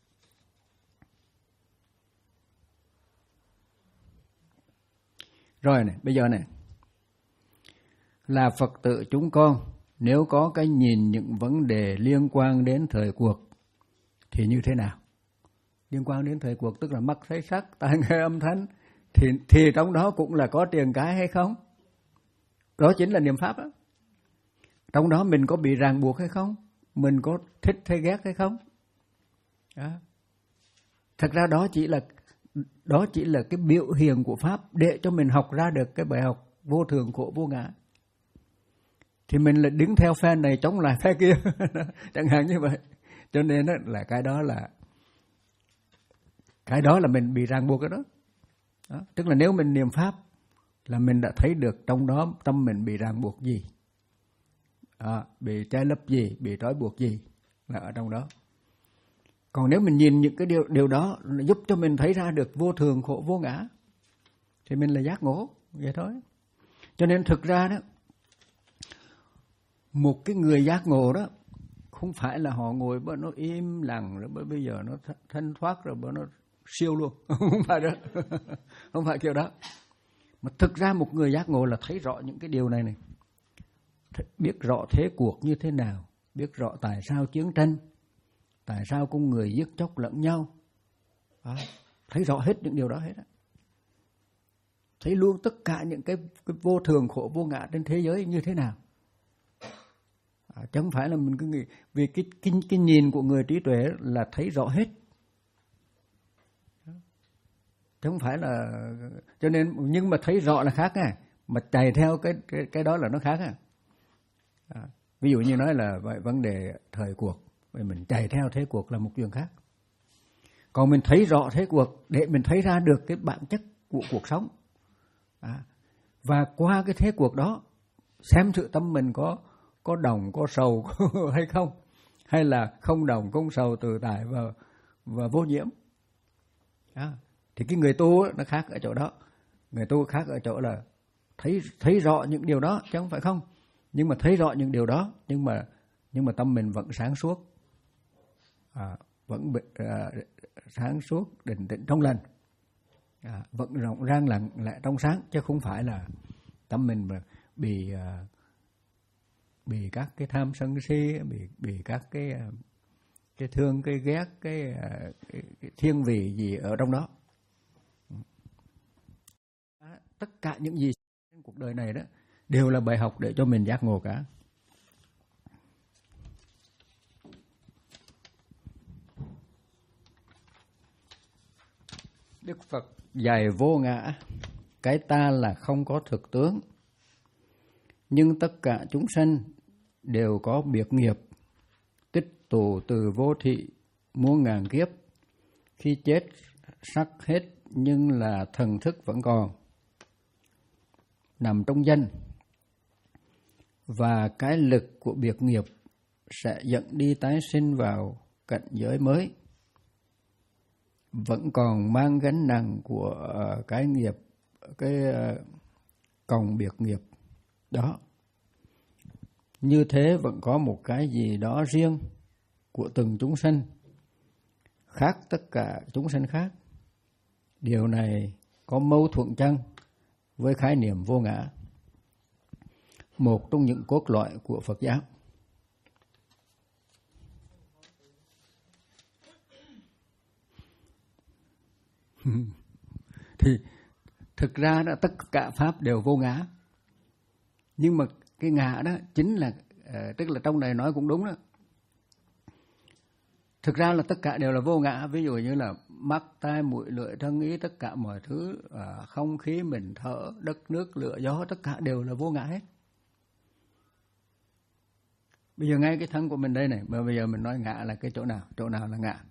Rồi này, bây giờ này, là Phật tử chúng con, nếu có cái nhìn những vấn đề liên quan đến thời cuộc thì như thế nào? Liên quan đến thời cuộc tức là mắt thấy sắc, tai nghe âm thanh, thì thì trong đó cũng là có triền cái hay không? Đó chính là niệm pháp đó. Trong đó mình có bị ràng buộc hay không? Mình có thích hay ghét hay không? Đó. Thật ra đó chỉ là đó chỉ là cái biểu hiện của Pháp để cho mình học ra được cái bài học vô thường khổ vô ngã. Thì mình lại đứng theo phe này chống lại phe kia, chẳng hạn như vậy. Cho nên đó là cái đó là cái đó là mình bị ràng buộc cái đó. Đó. Tức là nếu mình niệm Pháp là mình đã thấy được trong đó tâm mình bị ràng buộc gì, à, bị che lấp gì, bị trói buộc gì là ở trong đó. Còn nếu mình nhìn những cái điều, điều đó giúp cho mình thấy ra được vô thường khổ vô ngã thì mình là giác ngộ, vậy thôi. Cho nên thực ra đó, một cái người giác ngộ đó không phải là họ ngồi bởi nó im lặng rồi bởi bây giờ nó thanh thoát rồi bởi nó siêu luôn, không phải đó, không phải kiểu đó. Mà thực ra một người giác ngộ là thấy rõ những cái điều này này, biết rõ thế cuộc như thế nào, biết rõ tại sao chiến tranh, tại sao con người giết chóc lẫn nhau, à, thấy rõ hết những điều đó hết á. Thấy luôn tất cả những cái, cái vô thường khổ vô ngã trên thế giới như thế nào. À, chứ không phải là mình cứ nghĩ vì cái, cái, cái nhìn của người trí tuệ là thấy rõ hết. Chứ không phải là, cho nên nhưng mà thấy rõ là khác à, mà chạy theo cái cái, cái đó là nó khác à. À, ví dụ như nói là vậy, vấn đề thời cuộc, vậy mình chạy theo thế cuộc là một chuyện khác. Còn mình thấy rõ thế cuộc để mình thấy ra được cái bản chất của cuộc sống. À, và qua cái thế cuộc đó xem thử tâm mình có có đồng có sầu hay không, hay là không đồng không sầu tự tại và và vô nhiễm. À, thì cái người tu nó khác ở chỗ đó, người tu khác ở chỗ là thấy thấy rõ những điều đó chứ không phải không, nhưng mà thấy rõ những điều đó nhưng mà nhưng mà tâm mình vẫn sáng suốt, à, vẫn à, sáng suốt định tĩnh trong lành, à, vẫn rộng rang lặng lẽ trong sáng, chứ không phải là tâm mình mà bị à, bị các cái tham sân si, bị bị các cái cái thương cái ghét cái, cái, cái thiên vị gì ở trong đó. Tất cả những gì trên cuộc đời này đó đều là bài học để cho mình giác ngộ cả. Đức Phật dạy vô ngã, cái ta là không có thực tướng, nhưng tất cả chúng sanh đều có biệt nghiệp, tích tụ từ vô thị muôn ngàn kiếp, khi chết sắc hết nhưng là thần thức vẫn còn, nằm trong danh, và cái lực của biệt nghiệp sẽ dẫn đi tái sinh vào cảnh giới mới, vẫn còn mang gánh nặng của cái nghiệp, cái còng biệt nghiệp đó. Như thế vẫn có một cái gì đó riêng của từng chúng sanh, khác tất cả chúng sanh khác. Điều này có mâu thuẫn chăng với khái niệm vô ngã, một trong những cốt lõi của Phật giáo? Thì thực ra đó, tất cả pháp đều vô ngã, nhưng mà cái ngã đó chính là uh, tức là trong này nói cũng đúng đó. Thực ra là tất cả đều là vô ngã, ví dụ như là mắt, tai, mũi, lưỡi, thân, ý, tất cả mọi thứ, uh, không khí mình thở, đất nước, lửa, gió, tất cả đều là vô ngã hết. Bây giờ ngay cái thân của mình đây này, mà bây giờ mình nói ngã là cái chỗ nào, chỗ nào là ngã?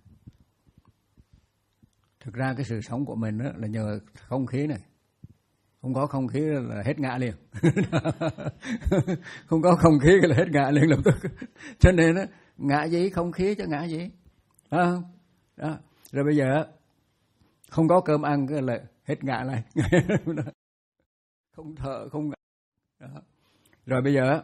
Thực ra cái sự sống của mình đó là nhờ không khí này. Không có không khí là hết ngã liền. Không có không khí là hết ngã liền lập tức. Cho nên đó, ngã gì? Không khí chứ ngã gì? À, đó. Rồi bây giờ không có cơm ăn là hết ngã lại. Không thở, không ngã. Đó. Rồi bây giờ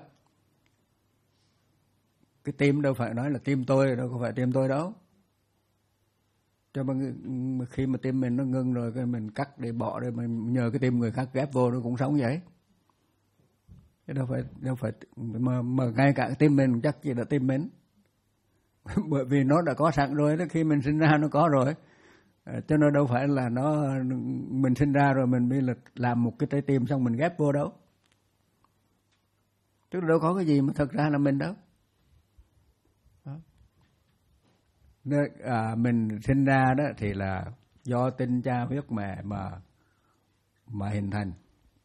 cái tim đâu phải nói là tim tôi, đâu có phải tim tôi đâu. Cho mà khi mà tim mình nó ngưng rồi cái mình cắt để bỏ để mình nhờ cái tim người khác ghép vô nó cũng sống vậy. Chứ đâu phải đâu phải mà mà ngay cả cái tim mình chắc chỉ là tim mình. Bởi vì nó đã có sẵn rồi đó, khi mình sinh ra nó có rồi. À, cho nên đâu phải là nó mình sinh ra rồi mình mới là làm một cái trái tim xong mình ghép vô đâu. Chứ đâu có cái gì mà thật ra là mình đâu. Đó. À, mình sinh ra đó thì là do tinh cha huyết mẹ mà mà hình thành.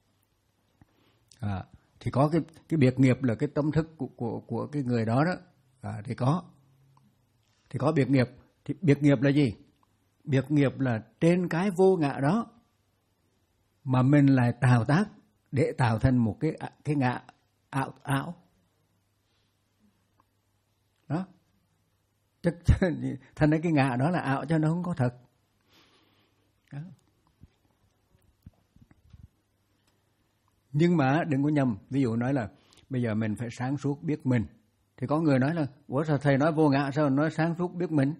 À, thì có cái cái biệt nghiệp là cái tâm thức của của của cái người đó đó, à, thì có thì có biệt nghiệp. Thì biệt nghiệp là gì? Biệt nghiệp là trên cái vô ngã đó mà mình lại tạo tác để tạo thành một cái cái ngã ảo ảo đó. Chắc thành ra cái ngã đó là ảo cho nó không có thật đó. Nhưng mà đừng có nhầm, ví dụ nói là bây giờ mình phải sáng suốt biết mình, thì có người nói là ủa sao thầy nói vô ngã, sao nói sáng suốt biết mình?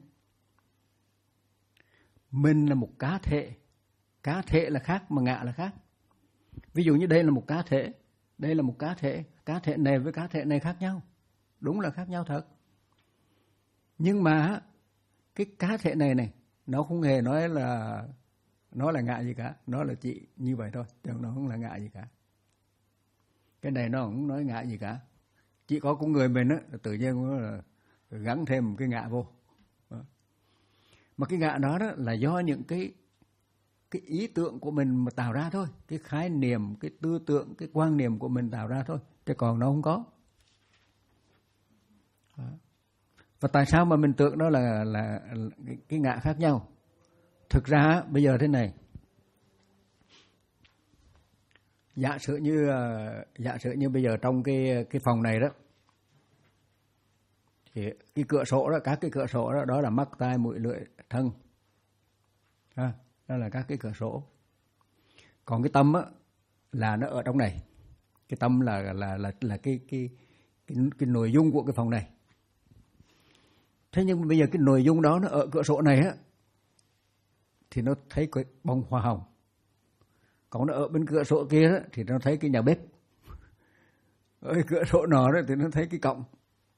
Mình là một cá thể, cá thể là khác mà ngã là khác. Ví dụ như đây là một cá thể, đây là một cá thể, cá thể này với cá thể này khác nhau, đúng là khác nhau thật. Nhưng mà cái cá thể này này nó không hề nói là nó là ngã gì cả, nó là chỉ như vậy thôi, chứ nó không là ngã gì cả. Cái này nó không nói ngã gì cả, chỉ có con người mình á tự nhiên nó là gắn thêm một cái ngã vô. Đó. Mà cái ngã đó, đó là do những cái cái ý tưởng của mình mà tạo ra thôi, cái khái niệm, cái tư tưởng, cái quan niệm của mình tạo ra thôi, chứ còn nó không có. Đó. Và tại sao mà mình tưởng đó là là, là cái, cái ngã khác nhau? Thực ra bây giờ thế này, giả sử như giả sử như bây giờ trong cái cái phòng này đó, thì cái cửa sổ đó, các cái cửa sổ đó, đó là mắt, tai, mũi, lưỡi, thân, ha, đó là các cái cửa sổ. Còn cái tâm á là nó ở trong này, cái tâm là là là là cái cái cái, cái nội dung của cái phòng này. Thế nhưng bây giờ cái nội dung đó nó ở cửa sổ này á, thì nó thấy cái bông hoa hồng. Còn nó ở bên cửa sổ kia đó, thì nó thấy cái nhà bếp. Ở cửa sổ nọ đó thì nó thấy cái cọng.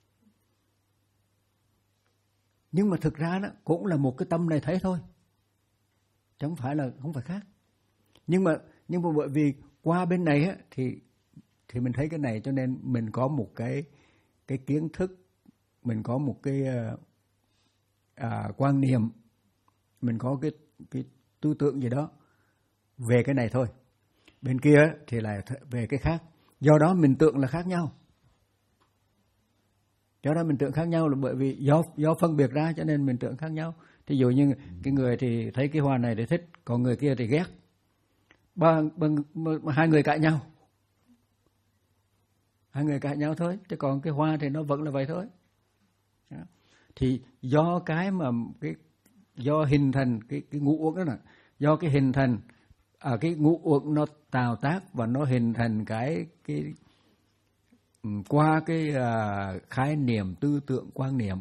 Nhưng mà thực ra đó cũng là một cái tâm này thấy thôi, chứ không phải là không phải khác. Nhưng mà nhưng mà bởi vì qua bên này á, thì thì mình thấy cái này, cho nên mình có một cái cái kiến thức, mình có một cái à, quan niệm, mình có cái cái tư tưởng gì đó về cái này thôi. Bên kia thì là về cái khác. Do đó mình tưởng là khác nhau. Do đó mình tưởng khác nhau là bởi vì do do phân biệt ra cho nên mình tưởng khác nhau. Thí dụ như cái người thì thấy cái hoa này thì thích, còn người kia thì ghét. Ba, ba, ba, hai người cãi nhau. Hai người cãi nhau thôi, chứ còn cái hoa thì nó vẫn là vậy thôi. Đó. Thì do cái mà cái do hình thành cái cái ngũ uẩn đó là do cái hình thành ở à, cái ngũ uẩn nó tạo tác và nó hình thành cái cái qua cái uh, khái niệm, tư tưởng, quan niệm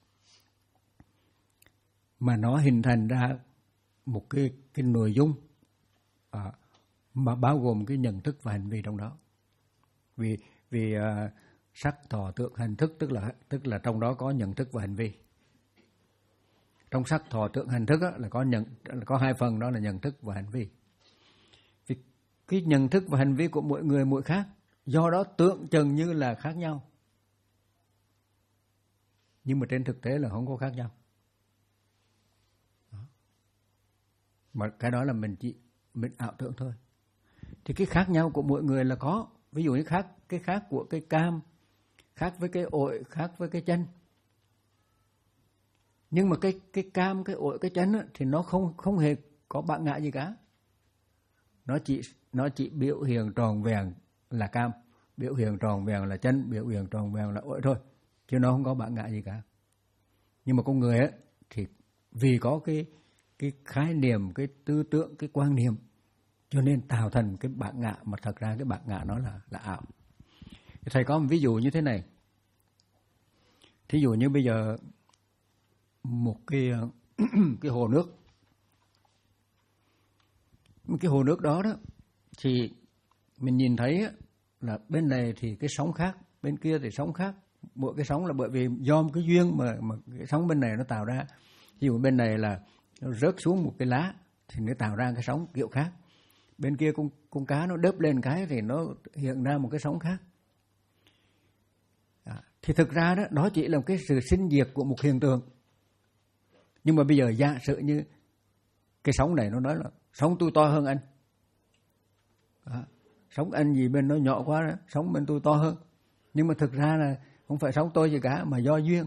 mà nó hình thành ra một cái cái nội dung uh, mà bao gồm cái nhận thức và hành vi trong đó. Vì vì uh, sắc, thọ, tưởng, hành, thức, tức là tức là trong đó có nhận thức và hành vi. Trong sắc, thọ, tưởng, hành, thức á, là có nhận là có hai phần, đó là nhận thức và hành vi. Vì cái nhận thức và hành vi của mỗi người mỗi khác, do đó tưởng chừng như là khác nhau, nhưng mà trên thực tế là không có khác nhau. Đó. Mà cái đó là mình chỉ mình ảo tưởng thôi. Thì cái khác nhau của mỗi người là có. Ví dụ như khác cái khác của cái cam, khác với cái ổi, khác với cái chân. Nhưng mà cái cái cam, cái ổi, cái chân á, thì nó không không hề có bản ngã gì cả. Nó chỉ nó chỉ biểu hiện tròn vẹn là cam, biểu hiện tròn vẹn là chân, biểu hiện tròn vẹn là ổi thôi, chứ nó không có bản ngã gì cả. Nhưng mà con người á thì vì có cái cái khái niệm, cái tư tưởng, cái quan niệm, cho nên tạo thành cái bản ngã, mà thật ra cái bản ngã nó là là ảo. Thầy có một ví dụ như thế này. Thí dụ như bây giờ một cái cái hồ nước, một cái hồ nước đó đó thì mình nhìn thấy là bên này thì cái sóng khác, bên kia thì sóng khác. Mỗi cái sóng là bởi vì do một cái duyên mà mà cái sóng bên này nó tạo ra. Ví dụ bên này là nó rớt xuống một cái lá thì nó tạo ra cái sóng kiểu khác. Bên kia con con cá nó đớp lên cái thì nó hiện ra một cái sóng khác. À, thì thực ra đó đó chỉ là một cái sự sinh diệt của một hiện tượng. Nhưng mà bây giờ giả sử như Cái sống này nó nói là sống tôi to hơn anh. Đó. Sống anh gì bên nó nhỏ quá đó, sống bên tôi to hơn. Nhưng mà thực ra là không phải sống tôi gì cả, mà do duyên.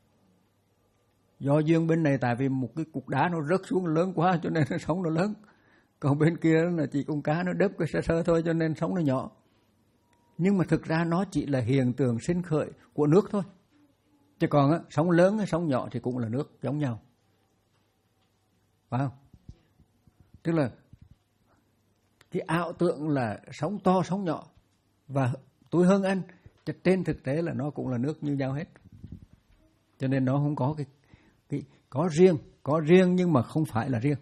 Do duyên bên này tại vì một cái cục đá nó rớt xuống lớn quá cho nên nó sống nó lớn. Còn bên kia là chỉ con cá nó đớp cái sơ sơ thôi cho nên sống nó nhỏ. Nhưng mà thực ra nó chỉ là hiện tượng sinh khởi của nước thôi. Chứ còn á, sóng lớn hay sóng nhỏ thì cũng là nước giống nhau. Phải không? Tức là cái ảo tượng là sóng to sóng nhỏ và tôi hơn anh, chứ trên thực tế là nó cũng là nước như nhau hết. Cho nên nó không có cái, cái có riêng, có riêng nhưng mà không phải là riêng.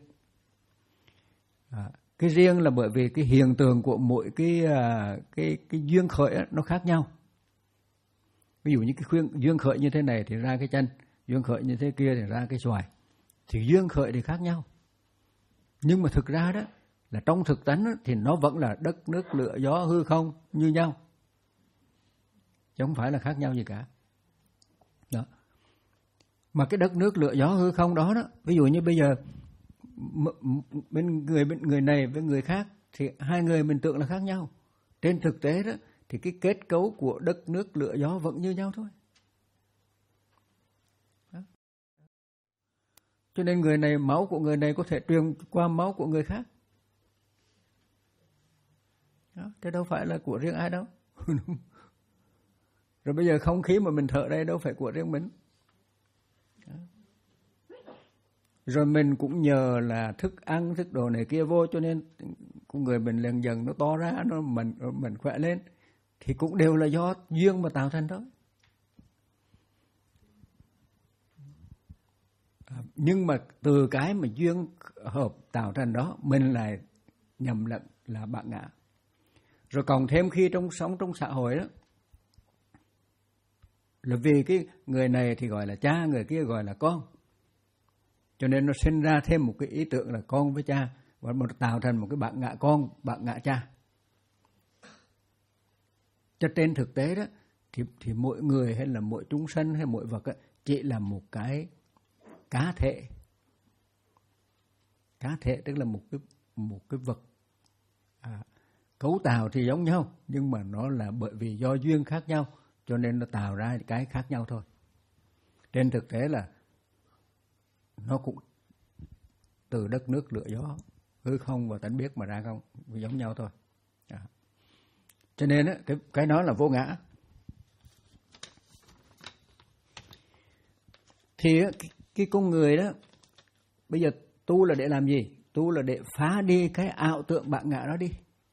À, cái riêng là bởi vì cái hiện tượng của mỗi cái cái cái duyên khởi đó, nó khác nhau. Ví dụ như cái khuyên, duyên khởi như thế này thì ra cái chân, duyên khởi như thế kia thì ra cái xoài. Thì duyên khởi thì khác nhau. Nhưng mà thực ra đó là trong thực tánh đó, thì nó vẫn là đất, nước, lửa, gió, hư không như nhau. Chứ không phải là khác nhau gì cả. Đó. Mà cái đất, nước, lửa, gió, hư không đó đó, ví dụ như bây giờ bên người bên người này với người khác thì hai người mình tưởng là khác nhau. Trên thực tế đó thì cái kết cấu của đất, nước, lửa, gió vẫn như nhau thôi. Đó. Cho nên người này, máu của người này có thể truyền qua máu của người khác. Đó. Thế đâu phải là của riêng ai đâu. Rồi bây giờ không khí mà mình thở đây đâu phải của riêng mình. Đó. Rồi mình cũng nhờ là thức ăn, thức đồ này kia vô cho nên con người mình dần dần nó to ra, nó mình mình khỏe lên. Thì cũng đều là do duyên mà tạo thành đó. Nhưng mà từ cái mà duyên hợp tạo thành đó, mình lại nhầm lẫn là bạn ngã. Rồi còn thêm khi trong sống trong xã hội đó, là vì cái người này thì gọi là cha, người kia gọi là con. Cho nên nó sinh ra thêm một cái ý tưởng là con với cha, và nó tạo thành một cái bạn ngã con, bạn ngã cha. Cho trên thực tế đó, thì, thì mỗi người hay là mỗi chúng sanh hay mỗi vật ấy, chỉ là một cái cá thể. Cá thể tức là một cái, một cái vật. À, cấu tạo thì giống nhau, nhưng mà nó là bởi vì do duyên khác nhau, cho nên nó tạo ra cái khác nhau thôi. Trên thực tế là nó cũng từ đất, nước, lửa, gió, hư không và tánh biết mà ra không, giống nhau thôi. À. Cho nên á, cái, cái đó là vô ngã. Thì á, cái, cái con người đó, bây giờ tu là để làm gì? Tu là để phá đi cái ảo tượng bạn ngã đó đi.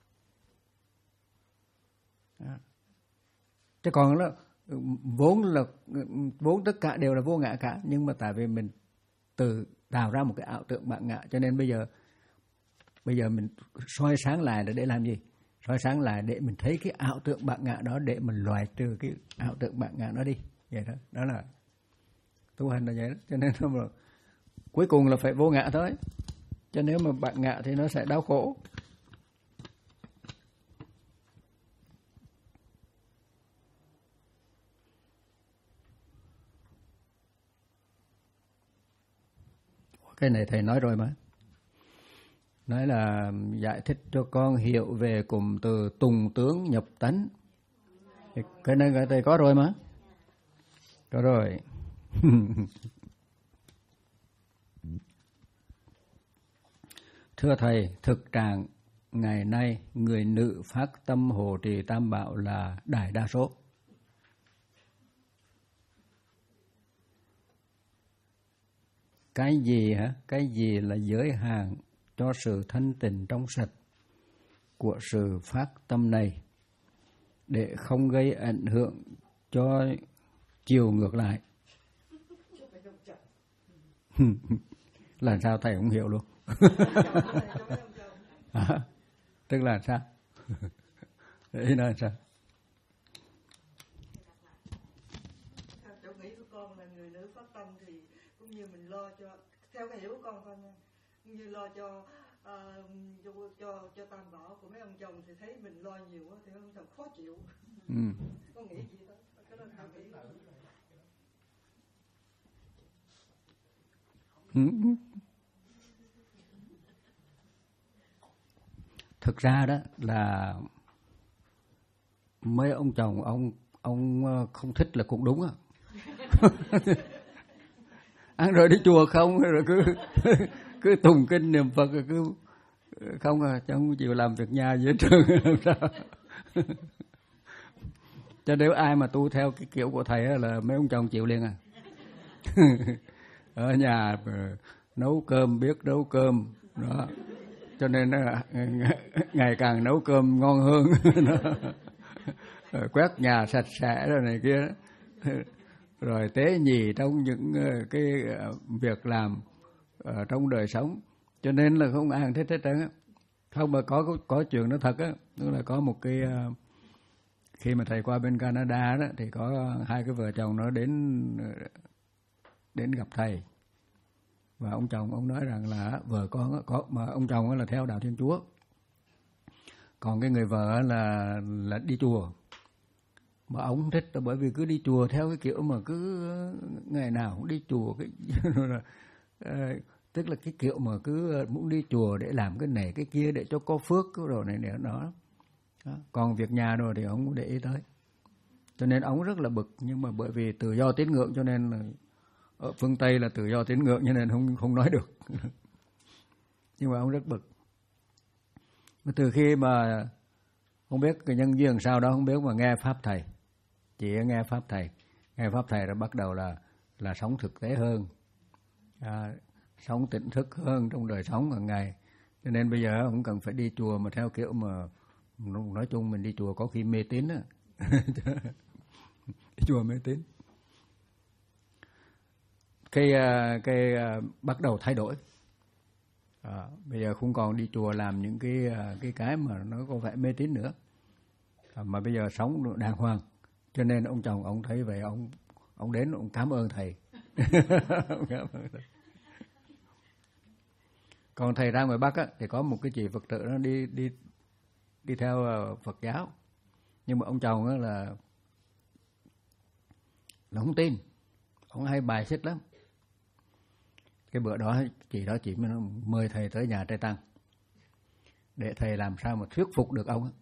À. Chứ còn là vốn là vốn tất cả đều là vô ngã cả, nhưng mà tại vì mình từ tạo ra một cái ảo tượng bạn ngã, cho nên bây giờ bây giờ mình soi sáng lại là để làm gì? Soi sáng lại để mình thấy cái ảo tượng bạn ngã đó, để mình loại trừ cái ảo tượng bạn ngã đó đi. Vậy đó, đó là tu hành là vậy đó. Cho nên là cuối cùng là phải vô ngã thôi. Cho nếu mà bạn ngã thì nó sẽ đau khổ. Cái này thầy nói rồi mà. Nói là giải thích cho con hiểu về cụm từ tùng tướng nhập tánh. Cái này thầy có rồi mà. Có rồi. Thưa thầy, thực trạng ngày nay người nữ phát tâm hộ trì tam bảo là đại đa số. Cái gì hả? Cái gì là giới hạn cho sự thanh tịnh trong sạch của sự phát tâm này để không gây ảnh hưởng cho chiều ngược lại? Là sao thầy không hiểu luôn. À, tức là sao? Ý là sao?
Theo nghĩ của con là người nữ phát tâm thì cũng như mình lo cho, theo cái hiểu của con thôi nha, như lo cho uh, cho, cho cho tam bảo của mấy ông chồng thì thấy mình lo nhiều quá thì ông chồng khó chịu. Ừ. Con nghĩ gì đó, cái đó theo nghĩ.
Ừ. thực ra đó là mấy ông chồng ông ông không thích là cũng đúng á. Ăn rồi đi chùa không rồi cứ cứ tùng kinh niệm Phật rồi cứ không à, chẳng chịu làm việc nhà dễ trơn làm sao. Cho nếu ai mà tu theo cái kiểu của thầy là mấy ông chồng chịu liền à. Ở nhà nấu cơm, biết nấu cơm đó, cho nên ngày càng nấu cơm ngon hơn. Quét nhà sạch sẽ rồi này kia, rồi tế nhị trong những cái việc làm ở trong đời sống, cho nên là không ai thích hết trơn á. Không mà có, có có chuyện nó thật á, tức là có một cái khi mà thầy qua bên Canada đó thì có hai cái vợ chồng nó đến đến gặp thầy, và ông chồng ông nói rằng là vợ con có, mà ông chồng là theo đạo Thiên Chúa, còn cái người vợ là là đi chùa. Mà ông không thích là bởi vì cứ đi chùa theo cái kiểu mà cứ ngày nào cũng đi chùa cái tức là cái kiểu mà cứ muốn đi chùa để làm cái này cái kia để cho có phước cái đồ này nữa đó. Còn việc nhà rồi thì ông không để ý tới, cho nên ông rất là bực. Nhưng mà bởi vì tự do tín ngưỡng cho nên là ở phương Tây là tự do tín ngưỡng cho nên không không nói được. Nhưng mà ông rất bực. Mà từ khi mà không biết cái nhân duyên sao đó không biết mà nghe pháp thầy, chỉ nghe pháp thầy, nghe pháp thầy rồi bắt đầu là là sống thực tế hơn, à, sống tỉnh thức hơn trong đời sống hàng ngày. Cho nên bây giờ không cần phải đi chùa mà theo kiểu mà nói chung mình đi chùa có khi mê tín á. Đi chùa mê tín. Cái cái bắt đầu thay đổi. À, bây giờ không còn đi chùa làm những cái cái cái mà nó có vẻ mê tín nữa, à, mà bây giờ sống đàng hoàng. Cho nên ông chồng ông thấy vậy, ông ông đến ông cảm ơn thầy. Ông cảm ơn thầy. Còn thầy ra ngoài Bắc á, thì có một cái chị Phật tử nó đi đi đi theo Phật giáo, nhưng mà ông chồng á là là không tin, ông hay bài xích lắm. Cái bữa đó chị đó chị mới mời thầy tới nhà trai tăng để thầy làm sao mà thuyết phục được ông á.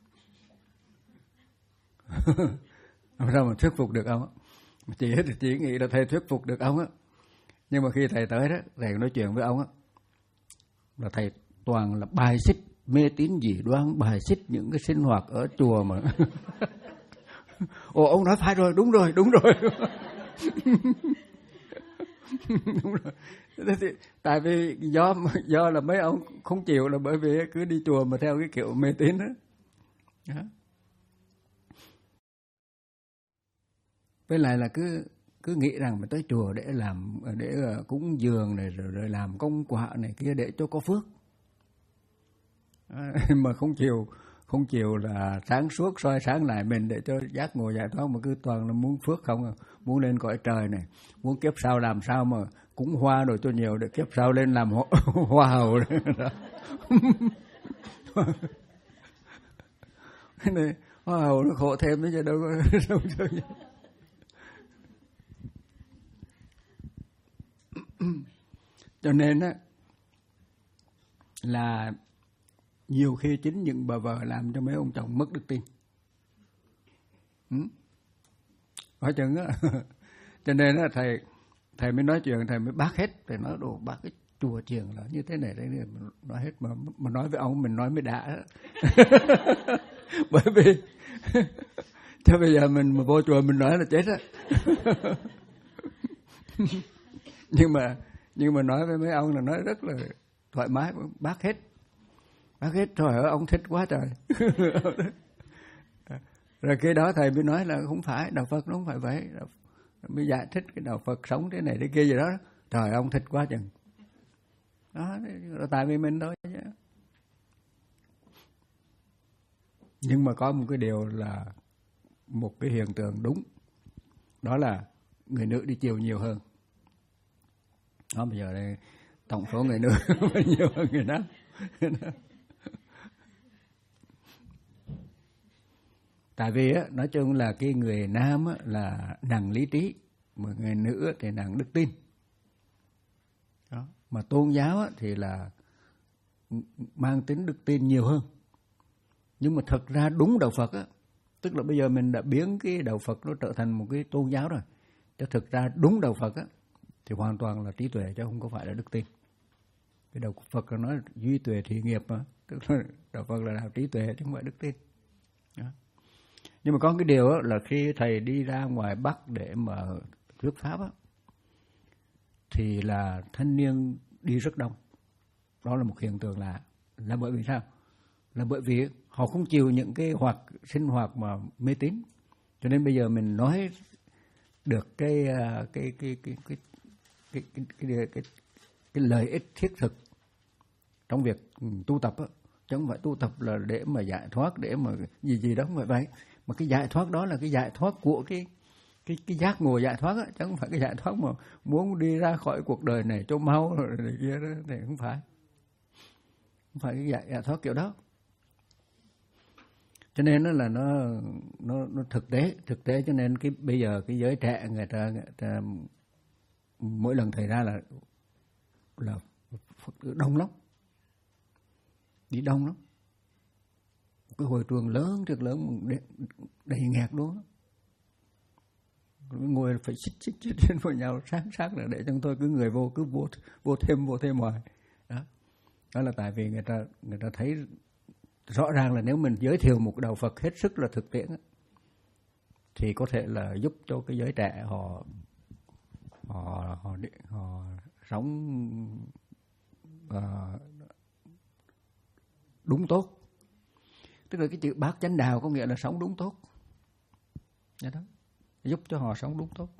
Làm sao mà thuyết phục được ông á. Chị thì chị nghĩ là thầy thuyết phục được ông á, nhưng mà khi thầy tới đó thầy nói chuyện với ông á là thầy toàn là bài xích mê tín dị đoan, bài xích những cái sinh hoạt ở chùa mà. Ồ, ông nói phải rồi, đúng rồi, đúng rồi. Đúng rồi. Thì, tại vì do do là mấy ông không chịu là bởi vì cứ đi chùa mà theo cái kiểu mê tín đó. Đó. Với lại là cứ cứ nghĩ rằng mình tới chùa để làm để cúng dường này rồi, rồi làm công quả này kia để cho có phước. À, mà không chịu không chịu là sáng suốt soi sáng lại mình để cho giác ngộ giải thoát, mà cứ toàn là muốn phước không à. Muốn lên cõi trời này, muốn kiếp sau làm sao mà cúng hoa rồi cho nhiều để kiếp sau lên làm hoa, hoa hậu đó. Này, hoa hậu nó khổ thêm chứ đâu có đâu đâu. Cho nên á là nhiều khi chính những bà vợ làm cho mấy ông chồng mất đức tin. Ừ? Hỏi chừng á. Cho nên á thầy thầy mới nói chuyện, thầy mới bác hết, thầy nói đồ bác cái chùa chiền là như thế này thế này, nói hết mà mà nói với ông mình nói mới đã. Bởi vì cho bây giờ mình mà vô chùa mình nói là chết á. nhưng mà nhưng mà nói với mấy ông là nói rất là thoải mái, bác hết. Bác hết trời ơi, ông thích quá trời. Rồi cái đó thầy mới nói là không phải, đạo Phật nó không phải vậy. Mới giải thích cái đạo Phật sống thế này thế kia gì đó. Trời ông thích quá chừng. Đó, là tại vì mình thôi chứ. Nhưng mà có một cái điều là một cái hiện tượng đúng. Đó là người nữ đi chiều nhiều hơn. Đó, bây giờ đây tổng số người nữ nhiều hơn người nam. Tại vì á, nói chung là cái người nam á, là nặng lý trí, mà người nữ á, thì nặng đức tin. Đó. Mà tôn giáo á, thì là mang tính đức tin nhiều hơn. Nhưng mà thật ra đúng đạo Phật á, tức là bây giờ mình đã biến cái đạo Phật nó trở thành một cái tôn giáo rồi. Chứ thực ra đúng đạo Phật á thì hoàn toàn là trí tuệ chứ không có phải là đức tin. Cái đạo Phật là nói duy tuệ thị nghiệp mà, tức là đạo Phật là đạo trí tuệ chứ không phải đức tin. Đó. Nhưng mà có cái điều đó là khi thầy đi ra ngoài Bắc để mà thuyết pháp á, thì là thanh niên đi rất đông. Đó là một hiện tượng lạ. Là bởi vì sao? Là bởi vì họ không chịu những cái hoạt sinh hoạt mà mê tín. Cho nên bây giờ mình nói được cái cái cái cái cái cái cái cái, cái, cái lợi ích thiết thực trong việc tu tập á, chứ không phải tu tập là để mà giải thoát, để mà gì gì đó không phải vậy. Mà cái giải thoát đó là cái giải thoát của cái cái cái giác ngộ giải thoát á, chứ không phải cái giải thoát mà muốn đi ra khỏi cuộc đời này cho mau rồi này kia đó, này không phải. Không phải cái giải, giải thoát kiểu đó. Cho nên nó là nó nó nó thực tế, thực tế cho nên cái bây giờ cái giới trẻ người ta, người ta mỗi lần thầy ra là là đông lắm. Đi đông lắm. Cái hội trường lớn, rất lớn, đầy nghẹt luôn. Ngồi phải xích xích xích lên với nhau sáng sáng là để cho tôi cứ người vô cứ vô vô thêm vô thêm hoài. Đó. Đó là tại vì người ta người ta thấy rõ ràng là nếu mình giới thiệu một đạo Phật hết sức là thực tiễn thì có thể là giúp cho cái giới trẻ họ họ họ, họ sống uh, đúng tốt. Tức là cái chữ bát chánh đạo có nghĩa là sống đúng tốt. Đó đó. Giúp cho họ sống đúng tốt.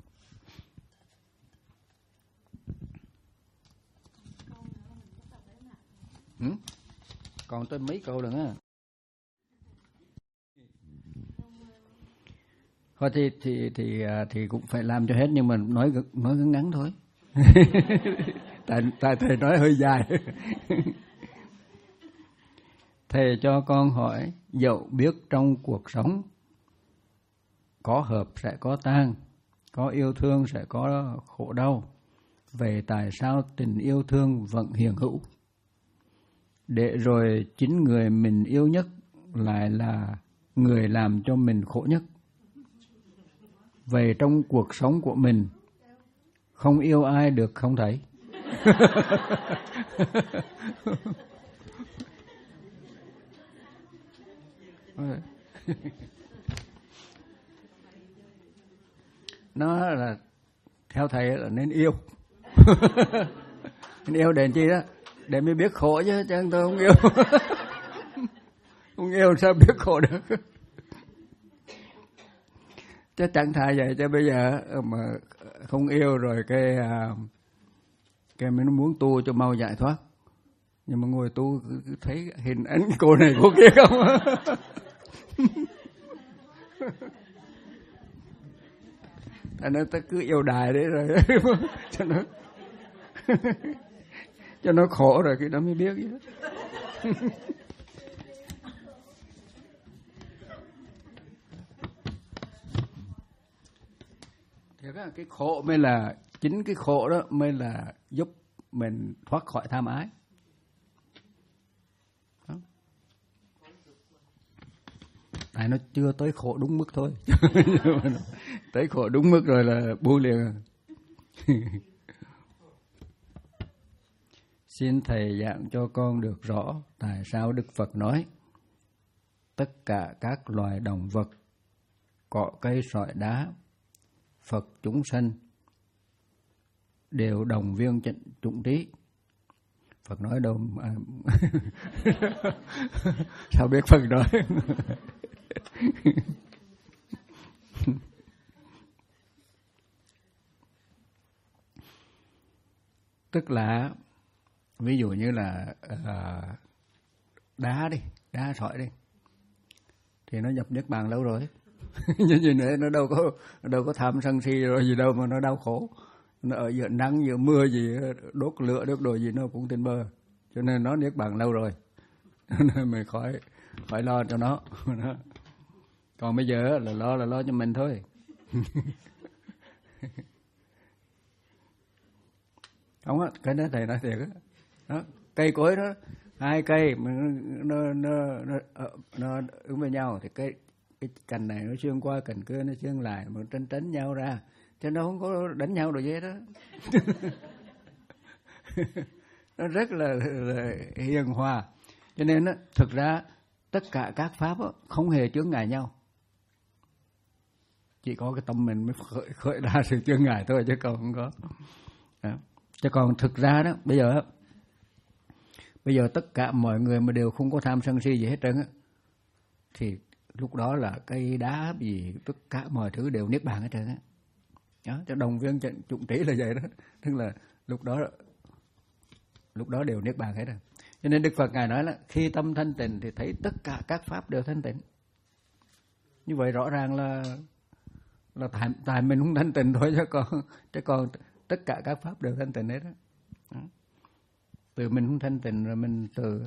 Ừ? Còn tới mấy câu nữa á. Thôi thì thì thì thì cũng phải làm cho hết, nhưng mà nói nói ngắn ngắn thôi. tại tại thầy nói hơi dài. Thầy cho con hỏi, dẫu biết trong cuộc sống có hợp sẽ có tan, có yêu thương sẽ có khổ đau, vậy tại sao tình yêu thương vẫn hiện hữu? Để rồi chính người mình yêu nhất lại là người làm cho mình khổ nhất. Vậy trong cuộc sống của mình không yêu ai được không thầy? Nó là theo thầy là nên yêu. Nên yêu để chi đó? Để mới biết khổ chứ, chứ tôi không yêu. Không yêu sao biết khổ được? Chứ chẳng thà vậy, chứ bây giờ mà không yêu rồi cái cái mình muốn tu cho mau giải thoát, nhưng mà ngồi tu cứ thấy hình ảnh cô này cô kia không. Thành ra ta cứ yêu đài đấy rồi cho nó cho nó khổ rồi cái đó mới biết vậy. Thiệt á, cái khổ mới là, chính cái khổ đó mới là giúp mình thoát khỏi tham ái. Đó. Tại nó chưa tới khổ đúng mức thôi. Tới khổ đúng mức rồi là bu liền. Xin thầy giảng cho con được rõ tại sao Đức Phật nói tất cả các loài động vật, cỏ cây sỏi đá, Phật chúng sanh đều đồng viên chủng trí. Phật nói đâu mà... Sao biết Phật nói? Tức là ví dụ như là uh, đá đi, đá sỏi đi, thì nó nhập niết bàn lâu rồi. Như gì nữa, nó đâu có nó đâu có tham sân si rồi gì đâu mà nó đau khổ. Nó ở giữa nắng giữa mưa gì, đốt lửa đốt đồ gì nó cũng trên bờ, cho nên nó niết bàn lâu rồi. Nên mình khỏi khỏi lo cho nó. Còn bây giờ là lo là lo cho mình thôi. Không á, cái đó thầy nói thiệt á. Đó, cây cối đó hai cây nó nó nó nó, nó ứng với nhau thì cái cái cành này nó xuyên qua cành kia nó xuyên lại mà tránh tránh nhau ra, cho nó không có đánh nhau rồi vậy đó. Nó rất là, là hiền hòa, cho nên đó, thực ra tất cả các pháp đó, không hề chướng ngại nhau, chỉ có cái tâm mình mới khởi, khởi ra sự chướng ngại thôi, chứ còn không có. Đó. Chứ còn thực ra đó bây giờ bây giờ tất cả mọi người mà đều không có tham sân si gì hết trơn á, thì lúc đó là cây đá gì tất cả mọi thứ đều niết bàn hết trơn á. Đó, cho đồng viên chủng trí là vậy đó, tức là lúc đó lúc đó đều niết bàn hết rồi. Cho nên Đức Phật ngài nói là khi tâm thanh tịnh thì thấy tất cả các pháp đều thanh tịnh. Như vậy rõ ràng là là tại, tại mình không thanh tịnh thôi, chứ còn chứ còn tất cả các pháp đều thanh tịnh hết đó. Đó. Từ mình không thanh tịnh rồi mình từ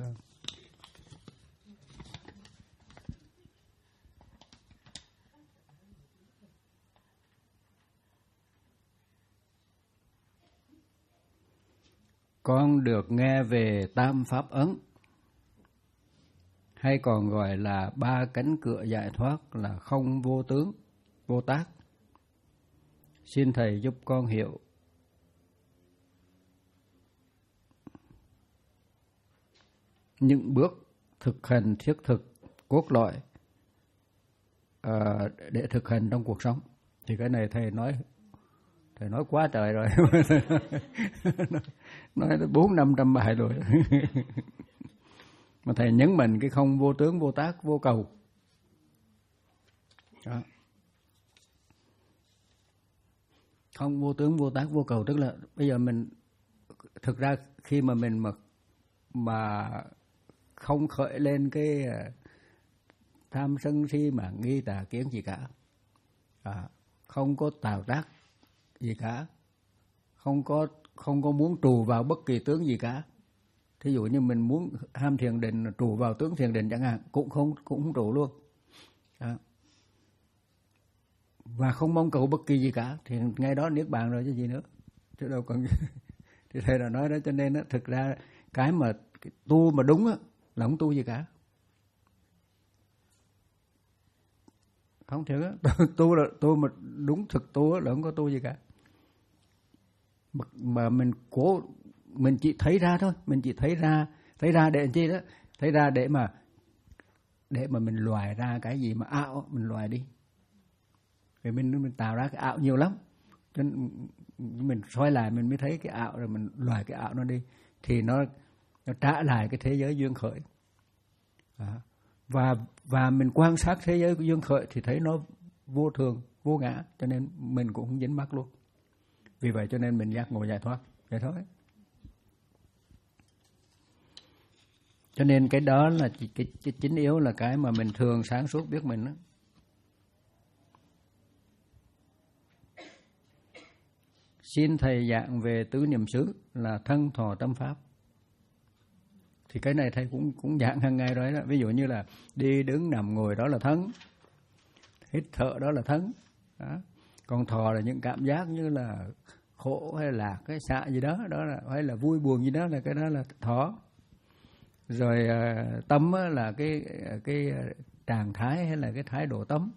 con được nghe về tam pháp ấn, hay còn gọi là ba cánh cửa giải thoát, là không vô tướng, vô tác. Xin Thầy giúp con hiểu những bước thực hành thiết thực, cốt lõi uh, để thực hành trong cuộc sống. Thì cái này Thầy nói Thầy nói quá trời rồi. Nói tới bốn năm trăm bài rồi. Mà Thầy nhấn mạnh cái không vô tướng, vô tác, vô cầu. Đó. Không vô tướng, vô tác, vô cầu, tức là bây giờ mình thực ra khi mà mình mà mà không khởi lên cái tham sân si mà nghi tà kiến gì cả, à, không có tạo tác gì cả, không có không có muốn trù vào bất kỳ tướng gì cả. Thí dụ như mình muốn ham thiền định trù vào tướng thiền định chẳng hạn, cũng không cũng không trù luôn. Đó. Và không mong cầu bất kỳ gì cả thì ngay đó niết bàn rồi chứ gì nữa, chứ đâu còn. Thì Thầy đã nói đó, cho nên đó, thực ra cái mà cái tu mà đúng á là không tu gì cả. Không thiệt á, tu là tu mà đúng thực tu á là không có tu gì cả. Mà, mà mình cố mình chỉ thấy ra thôi, mình chỉ thấy ra, thấy ra để làm chi đó, thấy ra để mà để mà mình loại ra cái gì mà ảo, mình loại đi. Vì mình mình tạo ra cái ảo nhiều lắm. Cho nên mình soi lại mình mới thấy cái ảo, rồi mình loại cái ảo nó đi thì nó nó trả lại cái thế giới duyên khởi. À, và và mình quan sát thế giới của duyên khởi thì thấy nó vô thường, vô ngã, cho nên mình cũng không dính mắc luôn. Vì vậy cho nên mình giác ngộ giải thoát, vậy thôi. Cho nên cái đó là cái, cái, cái chính yếu là cái mà mình thường sáng suốt biết mình đó. Xin Thầy giảng về tứ niệm xứ là thân thọ tâm pháp. Thì cái này Thầy cũng cũng giảng hàng ngày rồi đó. Ví dụ như là đi đứng nằm ngồi đó là thân, hít thở đó là thân. Đó. Còn thọ là những cảm giác như là khổ hay là cái xạ gì đó, đó là hay là vui buồn gì đó, là cái đó là thọ. Rồi uh, tâm là cái cái trạng thái hay là cái thái độ tâm.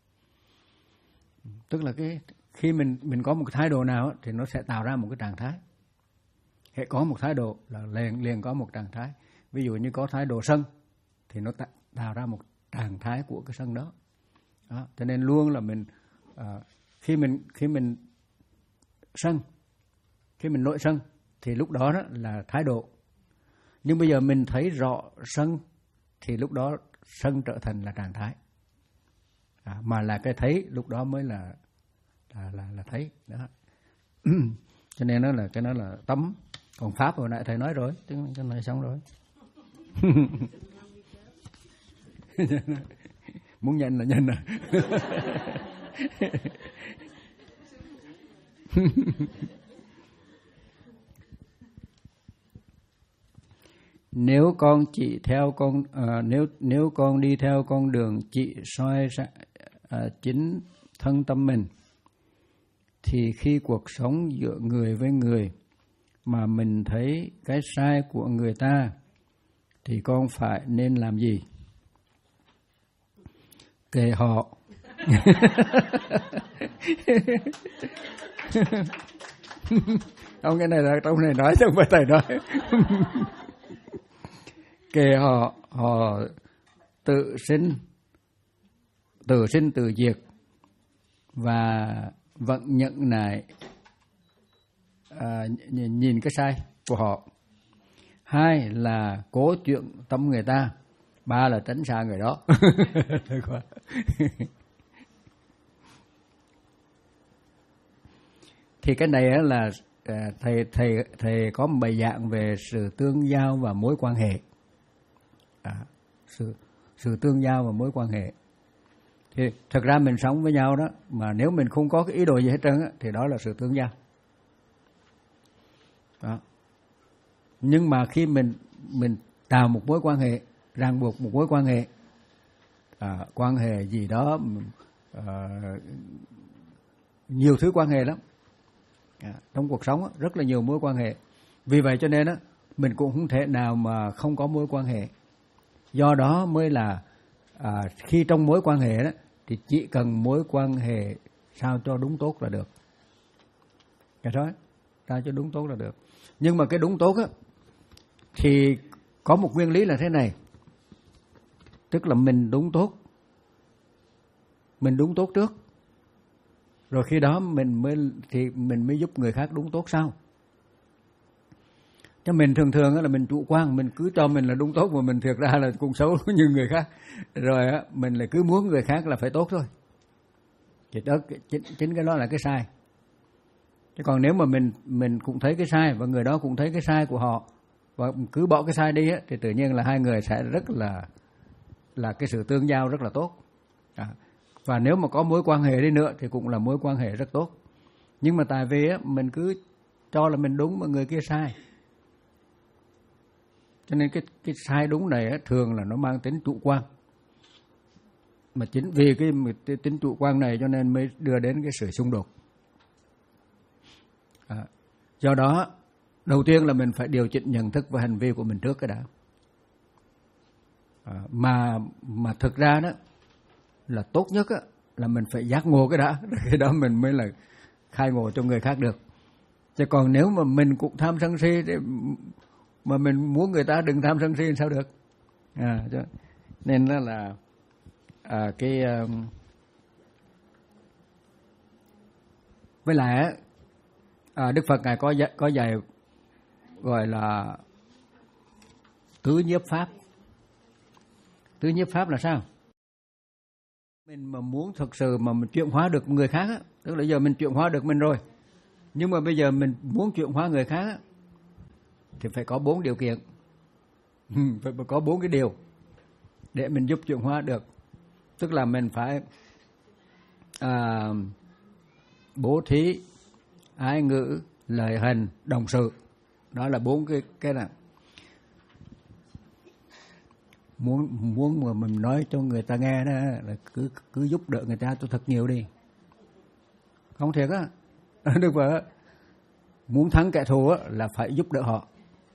Tức là cái khi mình mình có một cái thái độ nào thì nó sẽ tạo ra một cái trạng thái. Hệ có một thái độ là liền liền có một trạng thái. Ví dụ như có thái độ sân thì nó tạo ra một trạng thái của cái sân đó. Đó. Cho nên luôn là mình uh, khi mình khi mình sân, khi mình nổi sân thì lúc đó, đó là thái độ. Nhưng bây giờ mình thấy rõ sân thì lúc đó sân trở thành là trạng thái. À, mà là cái thấy lúc đó mới là là là, là thấy đó. Cho nên nó là cái nó là tấm. Còn pháp hồi nãy Thầy nói rồi, cái này xong rồi. Muốn nhanh là nhanh à. Nếu con chỉ theo con à, nếu nếu con đi theo con đường chỉ soi ra à, chính thân tâm mình, thì khi cuộc sống giữa người với người mà mình thấy cái sai của người ta thì con phải nên làm gì? Kệ họ. Ông cái này là trong này nói chứ không phải thầy nói. Kệ họ, họ tự sinh, tự sinh tự diệt và vẫn nhận lại à, nhìn cái sai của họ. Hai là cố chuyện tâm người ta. Ba là tránh xa người đó. Thì cái này là thầy thầy thầy có một bài giảng về sự tương giao và mối quan hệ. À, sự sự tương giao và mối quan hệ. Thì thật ra mình sống với nhau đó, mà nếu mình không có cái ý đồ gì hết trơn á, thì đó là sự tương giao. Đó. Nhưng mà khi mình mình tạo một mối quan hệ, ràng buộc một mối quan hệ, à, quan hệ gì đó, à, nhiều thứ quan hệ lắm. À, trong cuộc sống á, rất là nhiều mối quan hệ. Vì vậy cho nên á, mình cũng không thể nào mà không có mối quan hệ. Do đó mới là à, khi trong mối quan hệ đó, thì chỉ cần mối quan hệ sao cho đúng tốt là được. Cái đó, sao cho đúng tốt là được. Nhưng mà cái đúng tốt á, thì có một nguyên lý là thế này. Tức là mình đúng tốt. Mình đúng tốt trước. Rồi khi đó mình mới thì mình mới giúp người khác đúng tốt sau. Chứ mình thường thường là mình chủ quan, mình cứ cho mình là đúng tốt mà mình thiệt ra là cũng xấu như người khác. Rồi á, mình lại cứ muốn người khác là phải tốt thôi. Thì đó, chính, chính cái đó là cái sai. Chứ còn nếu mà mình mình cũng thấy cái sai và người đó cũng thấy cái sai của họ và cứ bỏ cái sai đi á, thì tự nhiên là hai người sẽ rất là là cái sự tương giao rất là tốt. À, và nếu mà có mối quan hệ đi nữa thì cũng là mối quan hệ rất tốt. Nhưng mà tại vì á, mình cứ cho là mình đúng mà người kia sai. Cho nên cái cái sai đúng này á, thường là nó mang tính chủ quan. Mà chính vì cái, cái tính chủ quan này cho nên mới đưa đến cái sự xung đột. À, do đó đầu tiên là mình phải điều chỉnh nhận thức và hành vi của mình trước cái đã. À, mà mà thực ra đó là tốt nhất á, là mình phải giác ngộ cái đã, cái đó mình mới là khai ngộ cho người khác được. Chứ còn nếu mà mình cũng tham sân si mà mình muốn người ta đừng tham sân si sao được. À, nên đó là à, cái với lại à, Đức Phật ngài có có dạy gọi là tứ nhiếp pháp. Tứ nhiếp pháp là sao? Mình mà muốn thực sự mà mình chuyển hóa được người khác á, tức là giờ mình chuyển hóa được mình rồi, nhưng mà bây giờ mình muốn chuyển hóa người khác á, thì phải có bốn điều kiện. Phải có bốn cái điều để mình giúp chuyển hóa được. Tức là mình phải à, bố thí, ái ngữ, lời hành, đồng sự. Đó là bốn cái cái này. Muốn muốn mà mình nói cho người ta nghe đó là cứ cứ giúp đỡ người ta cho thật nhiều đi. Không thiệt á. Được vậy. Muốn thắng kẻ thù á là phải giúp đỡ họ.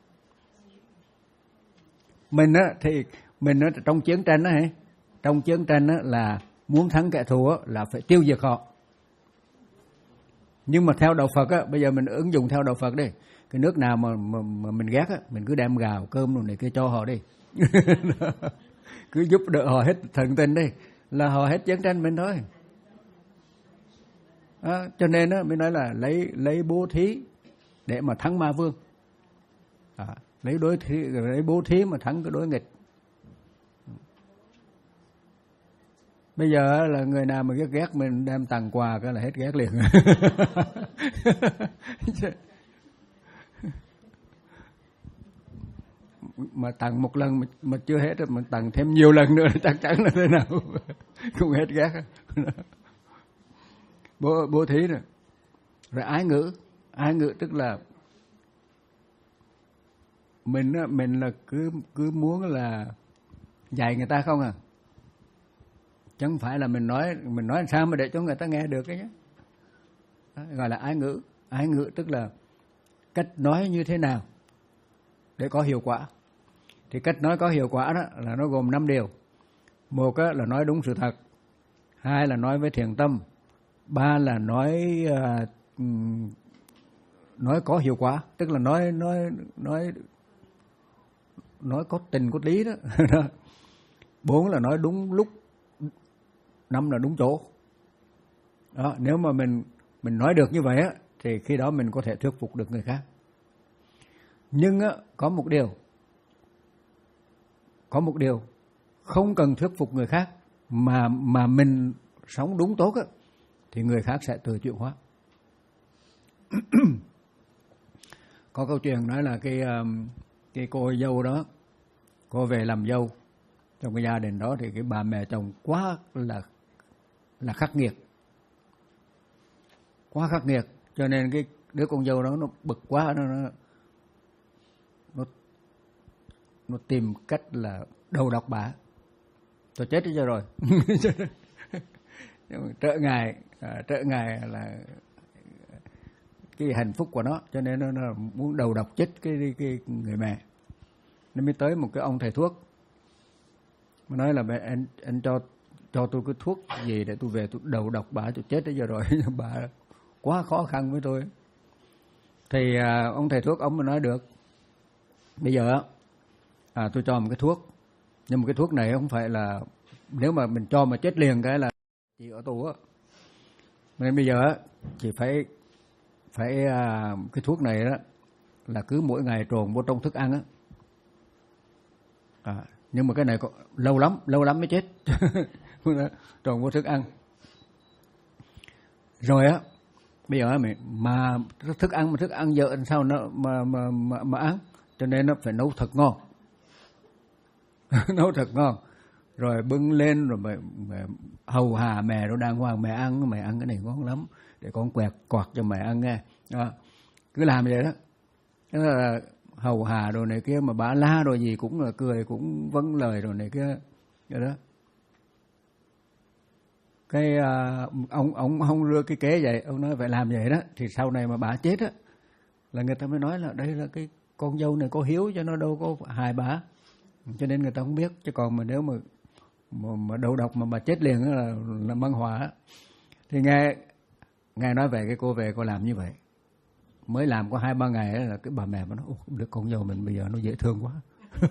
Mình á thì mình á trong chiến tranh á, trong chiến tranh á là muốn thắng kẻ thù á là phải tiêu diệt họ. Nhưng mà theo đạo Phật á, bây giờ mình ứng dụng theo đạo Phật đi. Cái nước nào mà mà, mà mình ghét á, mình cứ đem gạo, cơm đồ này kia cho họ đi. Cứ giúp đỡ họ hết thần tình đi, là họ hết chiến tranh mình thôi. À, cho nên á, mới nói là lấy lấy bố thí để mà thắng ma vương. À, lấy đối thí, lấy bố thí mà thắng cái đối nghịch. Bây giờ là người nào mà ghét ghét mình đem tặng quà cái là hết ghét liền. Mà tặng một lần mà, mà chưa hết rồi, mà tặng thêm nhiều lần nữa chắc chắn là thế nào không hết ghét. Bố, bố thí rồi. Rồi ái ngữ. Ái ngữ tức là mình mình là cứ cứ muốn là dạy người ta không à. Chẳng phải là mình nói mình nói làm sao mà để cho người ta nghe được cái nhé. Đó, gọi là ái ngữ. Ái ngữ tức là cách nói như thế nào để có hiệu quả. Thì cách nói có hiệu quả đó là nó gồm năm điều. Một là nói đúng sự thật, hai là nói với thiện tâm, ba là nói uh, nói có hiệu quả, tức là nói nói nói nói có tình có lý đó. Bốn là nói đúng lúc, năm là đúng chỗ. Đó, nếu mà mình mình nói được như vậy á, thì khi đó mình có thể thuyết phục được người khác. Nhưng á, có một điều, có một điều không cần thuyết phục người khác mà mà mình sống đúng tốt á, thì người khác sẽ tự chuyển hóa. Có câu chuyện nói là cái cái cô dâu đó, cô về làm dâu trong cái gia đình đó, thì cái bà mẹ chồng quá là là khắc nghiệt, quá khắc nghiệt, cho nên cái đứa con dâu đó nó bực quá, nó nó nó, nó tìm cách là đầu độc bà, tôi chết đi cho rồi. trợ ngài trợ ngài là cái hạnh phúc của nó, cho nên nó, nó muốn đầu độc chết cái, cái người mẹ. Nó mới tới một cái ông thầy thuốc, mà nói là anh anh cho cho tôi cái thuốc gì để tôi về tôi đầu độc bà, tôi chết tới giờ rồi. Bà quá khó khăn với tôi. Thì à, ông thầy thuốc ông mới nói được, bây giờ à, tôi cho một cái thuốc, nhưng mà cái thuốc này không phải là nếu mà mình cho mà chết liền cái là chị ở tù á, nên bây giờ chị phải phải à, cái thuốc này đó là cứ mỗi ngày trộn vô trong thức ăn á. À, nhưng mà cái này có, lâu lắm lâu lắm mới chết. Trộn vô thức ăn rồi á, bây giờ mình mà thức ăn mà thức ăn dở làm sao nó mà mà mà, mà ăn, cho nên nó phải nấu thật ngon. Nấu thật ngon rồi bưng lên rồi mẹ, mẹ hầu hà mẹ nó đàng hoàng, mẹ ăn mẹ ăn cái này ngon lắm để con quẹt quạt cho mẹ ăn nghe. Đó. Cứ làm vậy đó. Đó là hầu hà rồi này kia, mà bà la rồi gì cũng là cười, cũng vâng lời rồi này kia. Vậy đó. Cái uh, ông ông không đưa cái kế vậy, ông nói phải làm vậy đó, thì sau này mà bà chết á là người ta mới nói là đây là cái con dâu này có hiếu, cho nó đâu có hại bà, cho nên người ta không biết. Chứ còn mà nếu mà mà, mà đầu độc mà bà chết liền là là mang họa. Thì nghe nghe nói về cái cô về cô làm như vậy, mới làm có hai ba ngày là cái bà mẹ mà nói được con dâu mình bây giờ nó dễ thương quá.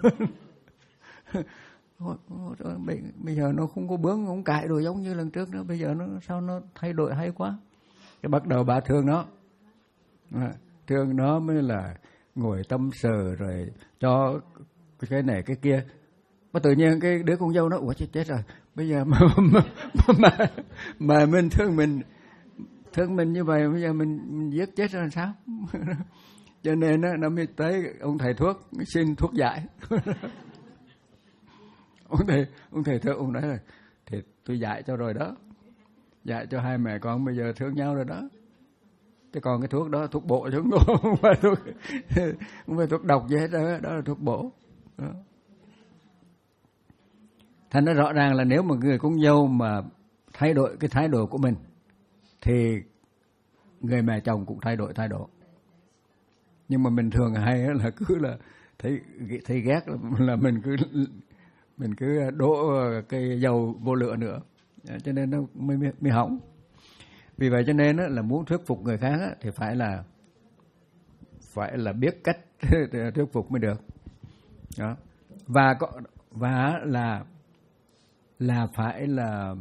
Bây giờ nó không có bướng không cãi đồ giống như lần trước nữa, bây giờ nó sao nó thay đổi hay quá. Cái bắt đầu bà thương nó, à, thương nó mới là ngồi tâm sự rồi cho cái này cái kia. Mà tự nhiên cái đứa con dâu nó ủa chết chết rồi, bây giờ mà mà, mà, mà mình thương mình thương mình như vậy, bây giờ mình, mình giết chết rồi sao? Cho nên nó mới tới ông thầy thuốc xin thuốc giải. Ông thầy, ông thầy thuốc ông nói là thì tôi dạy cho rồi đó, dạy cho hai mẹ con bây giờ thương nhau rồi đó. Chứ còn cái thuốc đó thuốc bổ chứ không phải thuốc, không phải thuốc độc gì hết đó, đó là thuốc bổ. Đó. Thành nó rõ ràng là nếu mà người con dâu mà thay đổi cái thái độ của mình thì người mẹ chồng cũng thay đổi thái độ. Nhưng mà mình thường hay là cứ là thấy thấy ghét là mình cứ mình cứ đổ cái dầu vô lửa nữa, cho nên nó mới mới hỏng. Vì vậy cho nên là muốn thuyết phục người khác thì phải là phải là biết cách thuyết phục mới được. Đó. Và có và là là phải là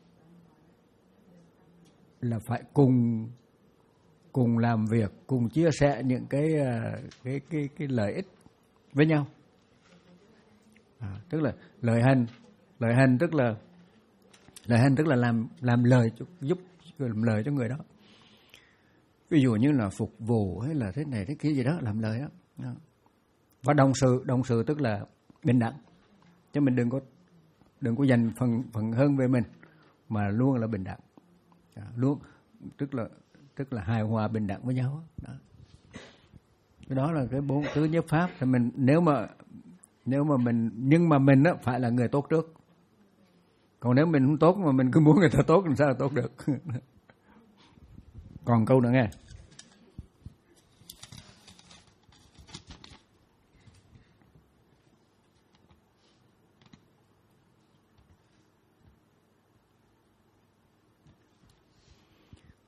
là phải cùng cùng làm việc, cùng chia sẻ những cái cái cái cái lợi ích với nhau. À, tức là lợi hành, lợi hành tức là lợi hành tức là làm làm lời giúp làm lời cho người đó. Ví dụ như là phục vụ hay là thế này thế kia gì đó, làm lời đó. Đó. Và đồng sự, đồng sự tức là bình đẳng. Chứ mình đừng có đừng có dành phần phần hơn về mình, mà luôn là bình đẳng. Đó, luôn tức là tức là hài hòa bình đẳng với nhau. Đó. Cái đó là cái bốn tứ nhất pháp. Thì mình nếu mà nếu mà mình nhưng mà mình á phải là người tốt trước. Còn nếu mình không tốt mà mình cứ muốn người ta tốt làm sao là tốt được. Còn câu nữa nghe.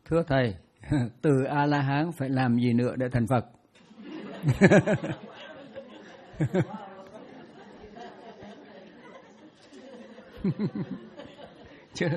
Thưa thầy, từ A La Hán phải làm gì nữa để thành Phật? Chứ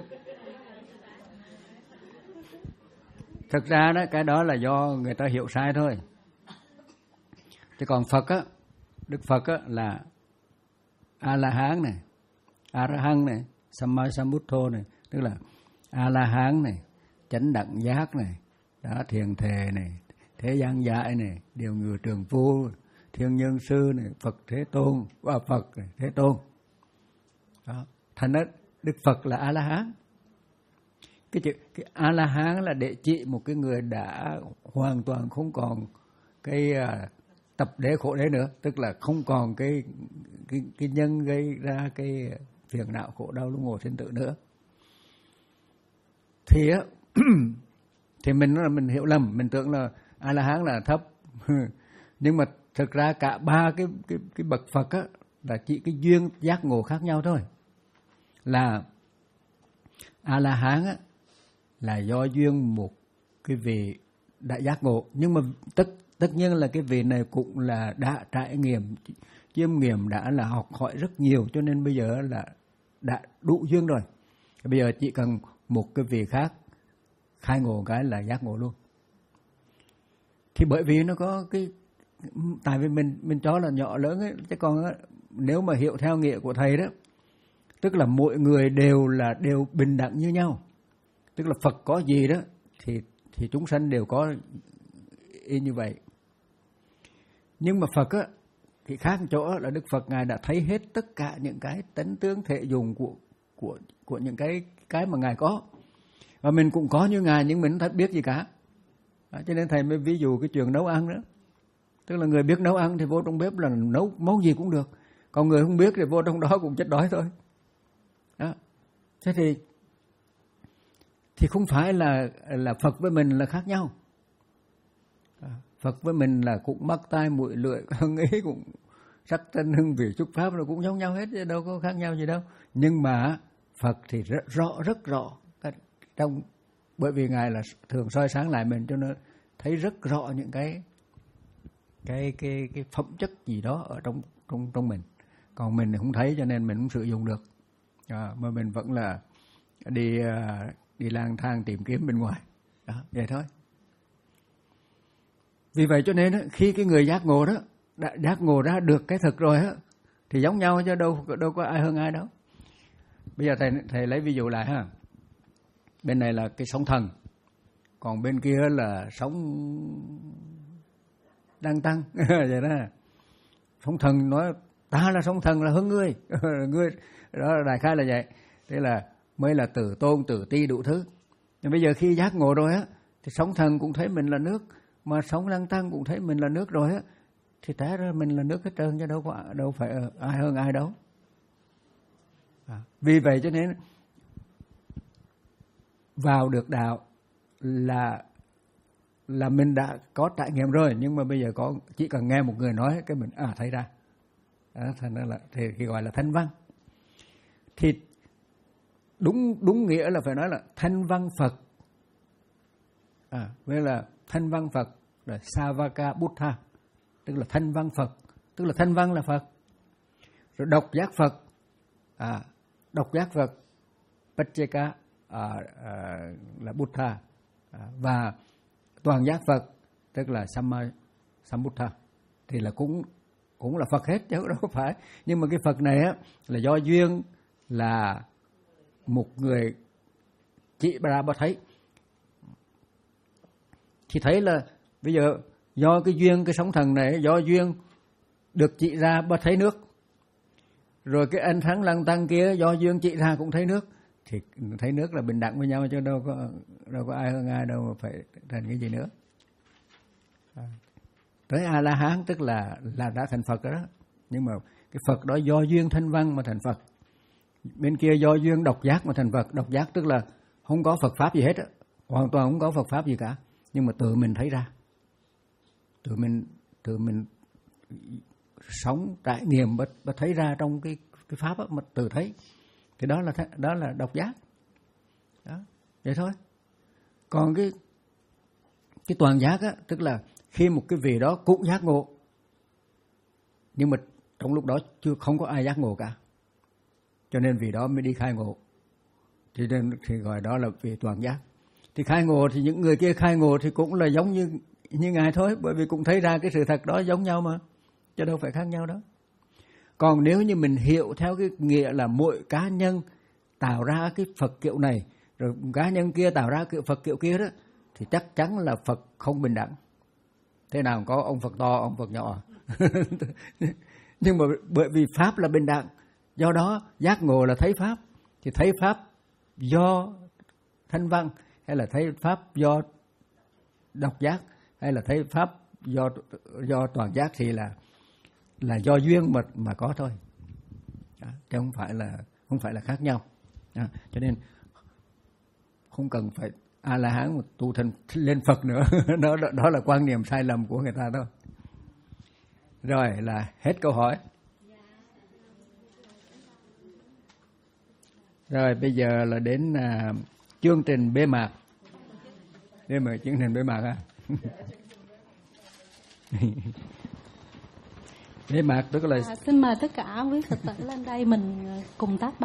thực ra đó, cái đó là do người ta hiểu sai thôi. Chứ còn Phật á, Đức Phật á là A La Hán này, A La Hán này, Samma Sambuddho này, tức là A La Hán này, chánh đẳng giác này, đó, thiền thề này, thế gian giải này, điều ngự trường phu, thiên nhân sư này, Phật Thế Tôn, và Phật này, Thế Tôn. Đó, thành đó Đức Phật là A La Hán. Cái chữ cái A La Hán là để chỉ một cái người đã hoàn toàn không còn cái uh, tập đế khổ đế nữa, tức là không còn cái cái cái nhân gây ra cái phiền não khổ đau luân hồi sinh tử nữa. Thì á thì mình là mình hiểu lầm, mình tưởng là A La Hán là thấp. Nhưng mà thực ra cả ba cái cái cái bậc Phật á là chỉ cái duyên giác ngộ khác nhau thôi. Là A La Hán á là do duyên một cái vị đã giác ngộ, nhưng mà tất tất nhiên là cái vị này cũng là đã trải nghiệm chiêm nghiệm, đã là học hỏi rất nhiều, cho nên bây giờ là đã đủ duyên rồi. Bây giờ chỉ cần một cái vị khác khai ngộ cái là giác ngộ luôn. Thì bởi vì nó có cái, tại vì mình mình cho là nhỏ lớn ấy, chứ còn ấy, nếu mà hiểu theo nghĩa của thầy đó, tức là mỗi người đều là đều bình đẳng như nhau. Tức là Phật có gì đó thì thì chúng sanh đều có y như vậy. Nhưng mà Phật á thì khác chỗ là Đức Phật ngài đã thấy hết tất cả những cái tánh tướng thể dùng của của của những cái cái mà ngài có. Và mình cũng có như ngài nhưng mình không thấy biết gì cả. Đó, cho nên thầy mới ví dụ cái chuyện nấu ăn đó. Tức là người biết nấu ăn thì vô trong bếp là nấu món gì cũng được. Còn người không biết thì vô trong đó cũng chết đói thôi. Đó. Thế thì thì không phải là là Phật với mình là khác nhau. Phật với mình là cũng mắt tai mũi lưỡi hương ý, cũng sắc thân hương vị chúc pháp, nó cũng giống nhau hết, chứ đâu có khác nhau gì đâu. Nhưng mà Phật thì rất rõ, rất rõ trong, bởi vì ngài là thường soi sáng lại mình, cho nên thấy rất rõ những cái cái cái cái phẩm chất gì đó ở trong trong trong mình. Còn mình không thấy, cho nên mình không sử dụng được. À, mà mình vẫn là đi đi lang thang tìm kiếm bên ngoài. Đó, vậy thôi. Vì vậy cho nên khi cái người giác ngộ đó đã giác ngộ ra được cái thực rồi á thì giống nhau, chứ đâu đâu có ai hơn ai đâu. Bây giờ thầy thầy lấy ví dụ lại ha. Bên này là cái sóng thần, còn bên kia là sóng đang tăng vậy đó. Sóng thần nói ta là sóng thần là hơn ngươi. Ngươi đó, đại khái là vậy. Thế là mới là tử tôn, tử ti đủ thứ. Nhưng bây giờ khi giác ngộ rồi á thì sóng thần cũng thấy mình là nước, mà sóng lăng tăng cũng thấy mình là nước rồi á, thì té ra mình là nước hết trơn, chứ đâu có đâu phải ai hơn ai đâu. À, vì vậy cho nên vào được đạo là là mình đã có trải nghiệm rồi, nhưng mà bây giờ có chỉ cần nghe một người nói cái mình à thấy ra. Đó, thành ra là thì, thì gọi là thanh văn. Thì đúng đúng nghĩa là phải nói là thanh văn Phật. À, vậy là thanh văn Phật là Savaka Buddha, tức là thanh văn Phật, tức là thanh văn là Phật. Rồi độc giác Phật, à, độc giác Phật Pacceka à, à, là Buddha, à, và toàn giác Phật tức là Samma Sambuddha, thì là cũng cũng là Phật hết chứ đâu có phải. Nhưng mà cái Phật này á là do duyên, là một người chỉ ra bà thấy. Thì thấy là bây giờ do cái duyên cái sóng thần này, do duyên được chỉ ra bà thấy nước. Rồi cái anh thắng lăng tăng kia do duyên chỉ ra cũng thấy nước. Thì thấy nước là bình đẳng với nhau, chứ đâu có đâu có ai hơn ai đâu mà phải thành cái gì nữa. À, tới A La Hán tức là là đã thành Phật đó. Nhưng mà cái Phật đó do duyên thanh văn mà thành Phật. Bên kia do duyên độc giác mà thành Phật. Độc giác tức là không có Phật pháp gì hết á, hoàn toàn không có Phật pháp gì cả, nhưng mà tự mình thấy ra, tự mình tự mình sống trải nghiệm và, và thấy ra trong cái cái pháp á, mà tự thấy. Thì đó là đó là độc giác. Đó, vậy thôi. Còn cái cái toàn giác á, tức là khi một cái vị đó cũng giác ngộ, nhưng mà trong lúc đó chưa không có ai giác ngộ cả, cho nên vị đó mới đi khai ngộ, thì nên thì gọi đó là vị toàn giác. Thì khai ngộ thì những người kia khai ngộ thì cũng là giống như như ngài thôi, bởi vì cũng thấy ra cái sự thật đó giống nhau mà, chứ đâu phải khác nhau đó. Còn nếu như mình hiểu theo cái nghĩa là mỗi cá nhân tạo ra cái Phật kiểu này, rồi cá nhân kia tạo ra cái Phật kiểu kia đó, thì chắc chắn là Phật không bình đẳng. Thế nào có ông Phật to, ông Phật nhỏ. Nhưng mà bởi vì Pháp là bình đẳng, do đó giác ngộ là thấy Pháp. Thì thấy Pháp do thanh văn, hay là thấy Pháp do độc giác, hay là thấy Pháp do do toàn giác, thì là là do duyên mà mà có thôi. Đó, chứ không phải là không phải là khác nhau. Đó, cho nên không cần phải A La Hán mà tu thành lên Phật nữa. đó, đó đó là quan niệm sai lầm của người ta thôi. Rồi là hết câu hỏi. Rồi bây giờ là đến uh, chương trình bế mạc. Để mời chương trình bế mạc ha. Bế mạc tức là
à, xin mời tất cả quý Phật tử lên đây mình cùng tác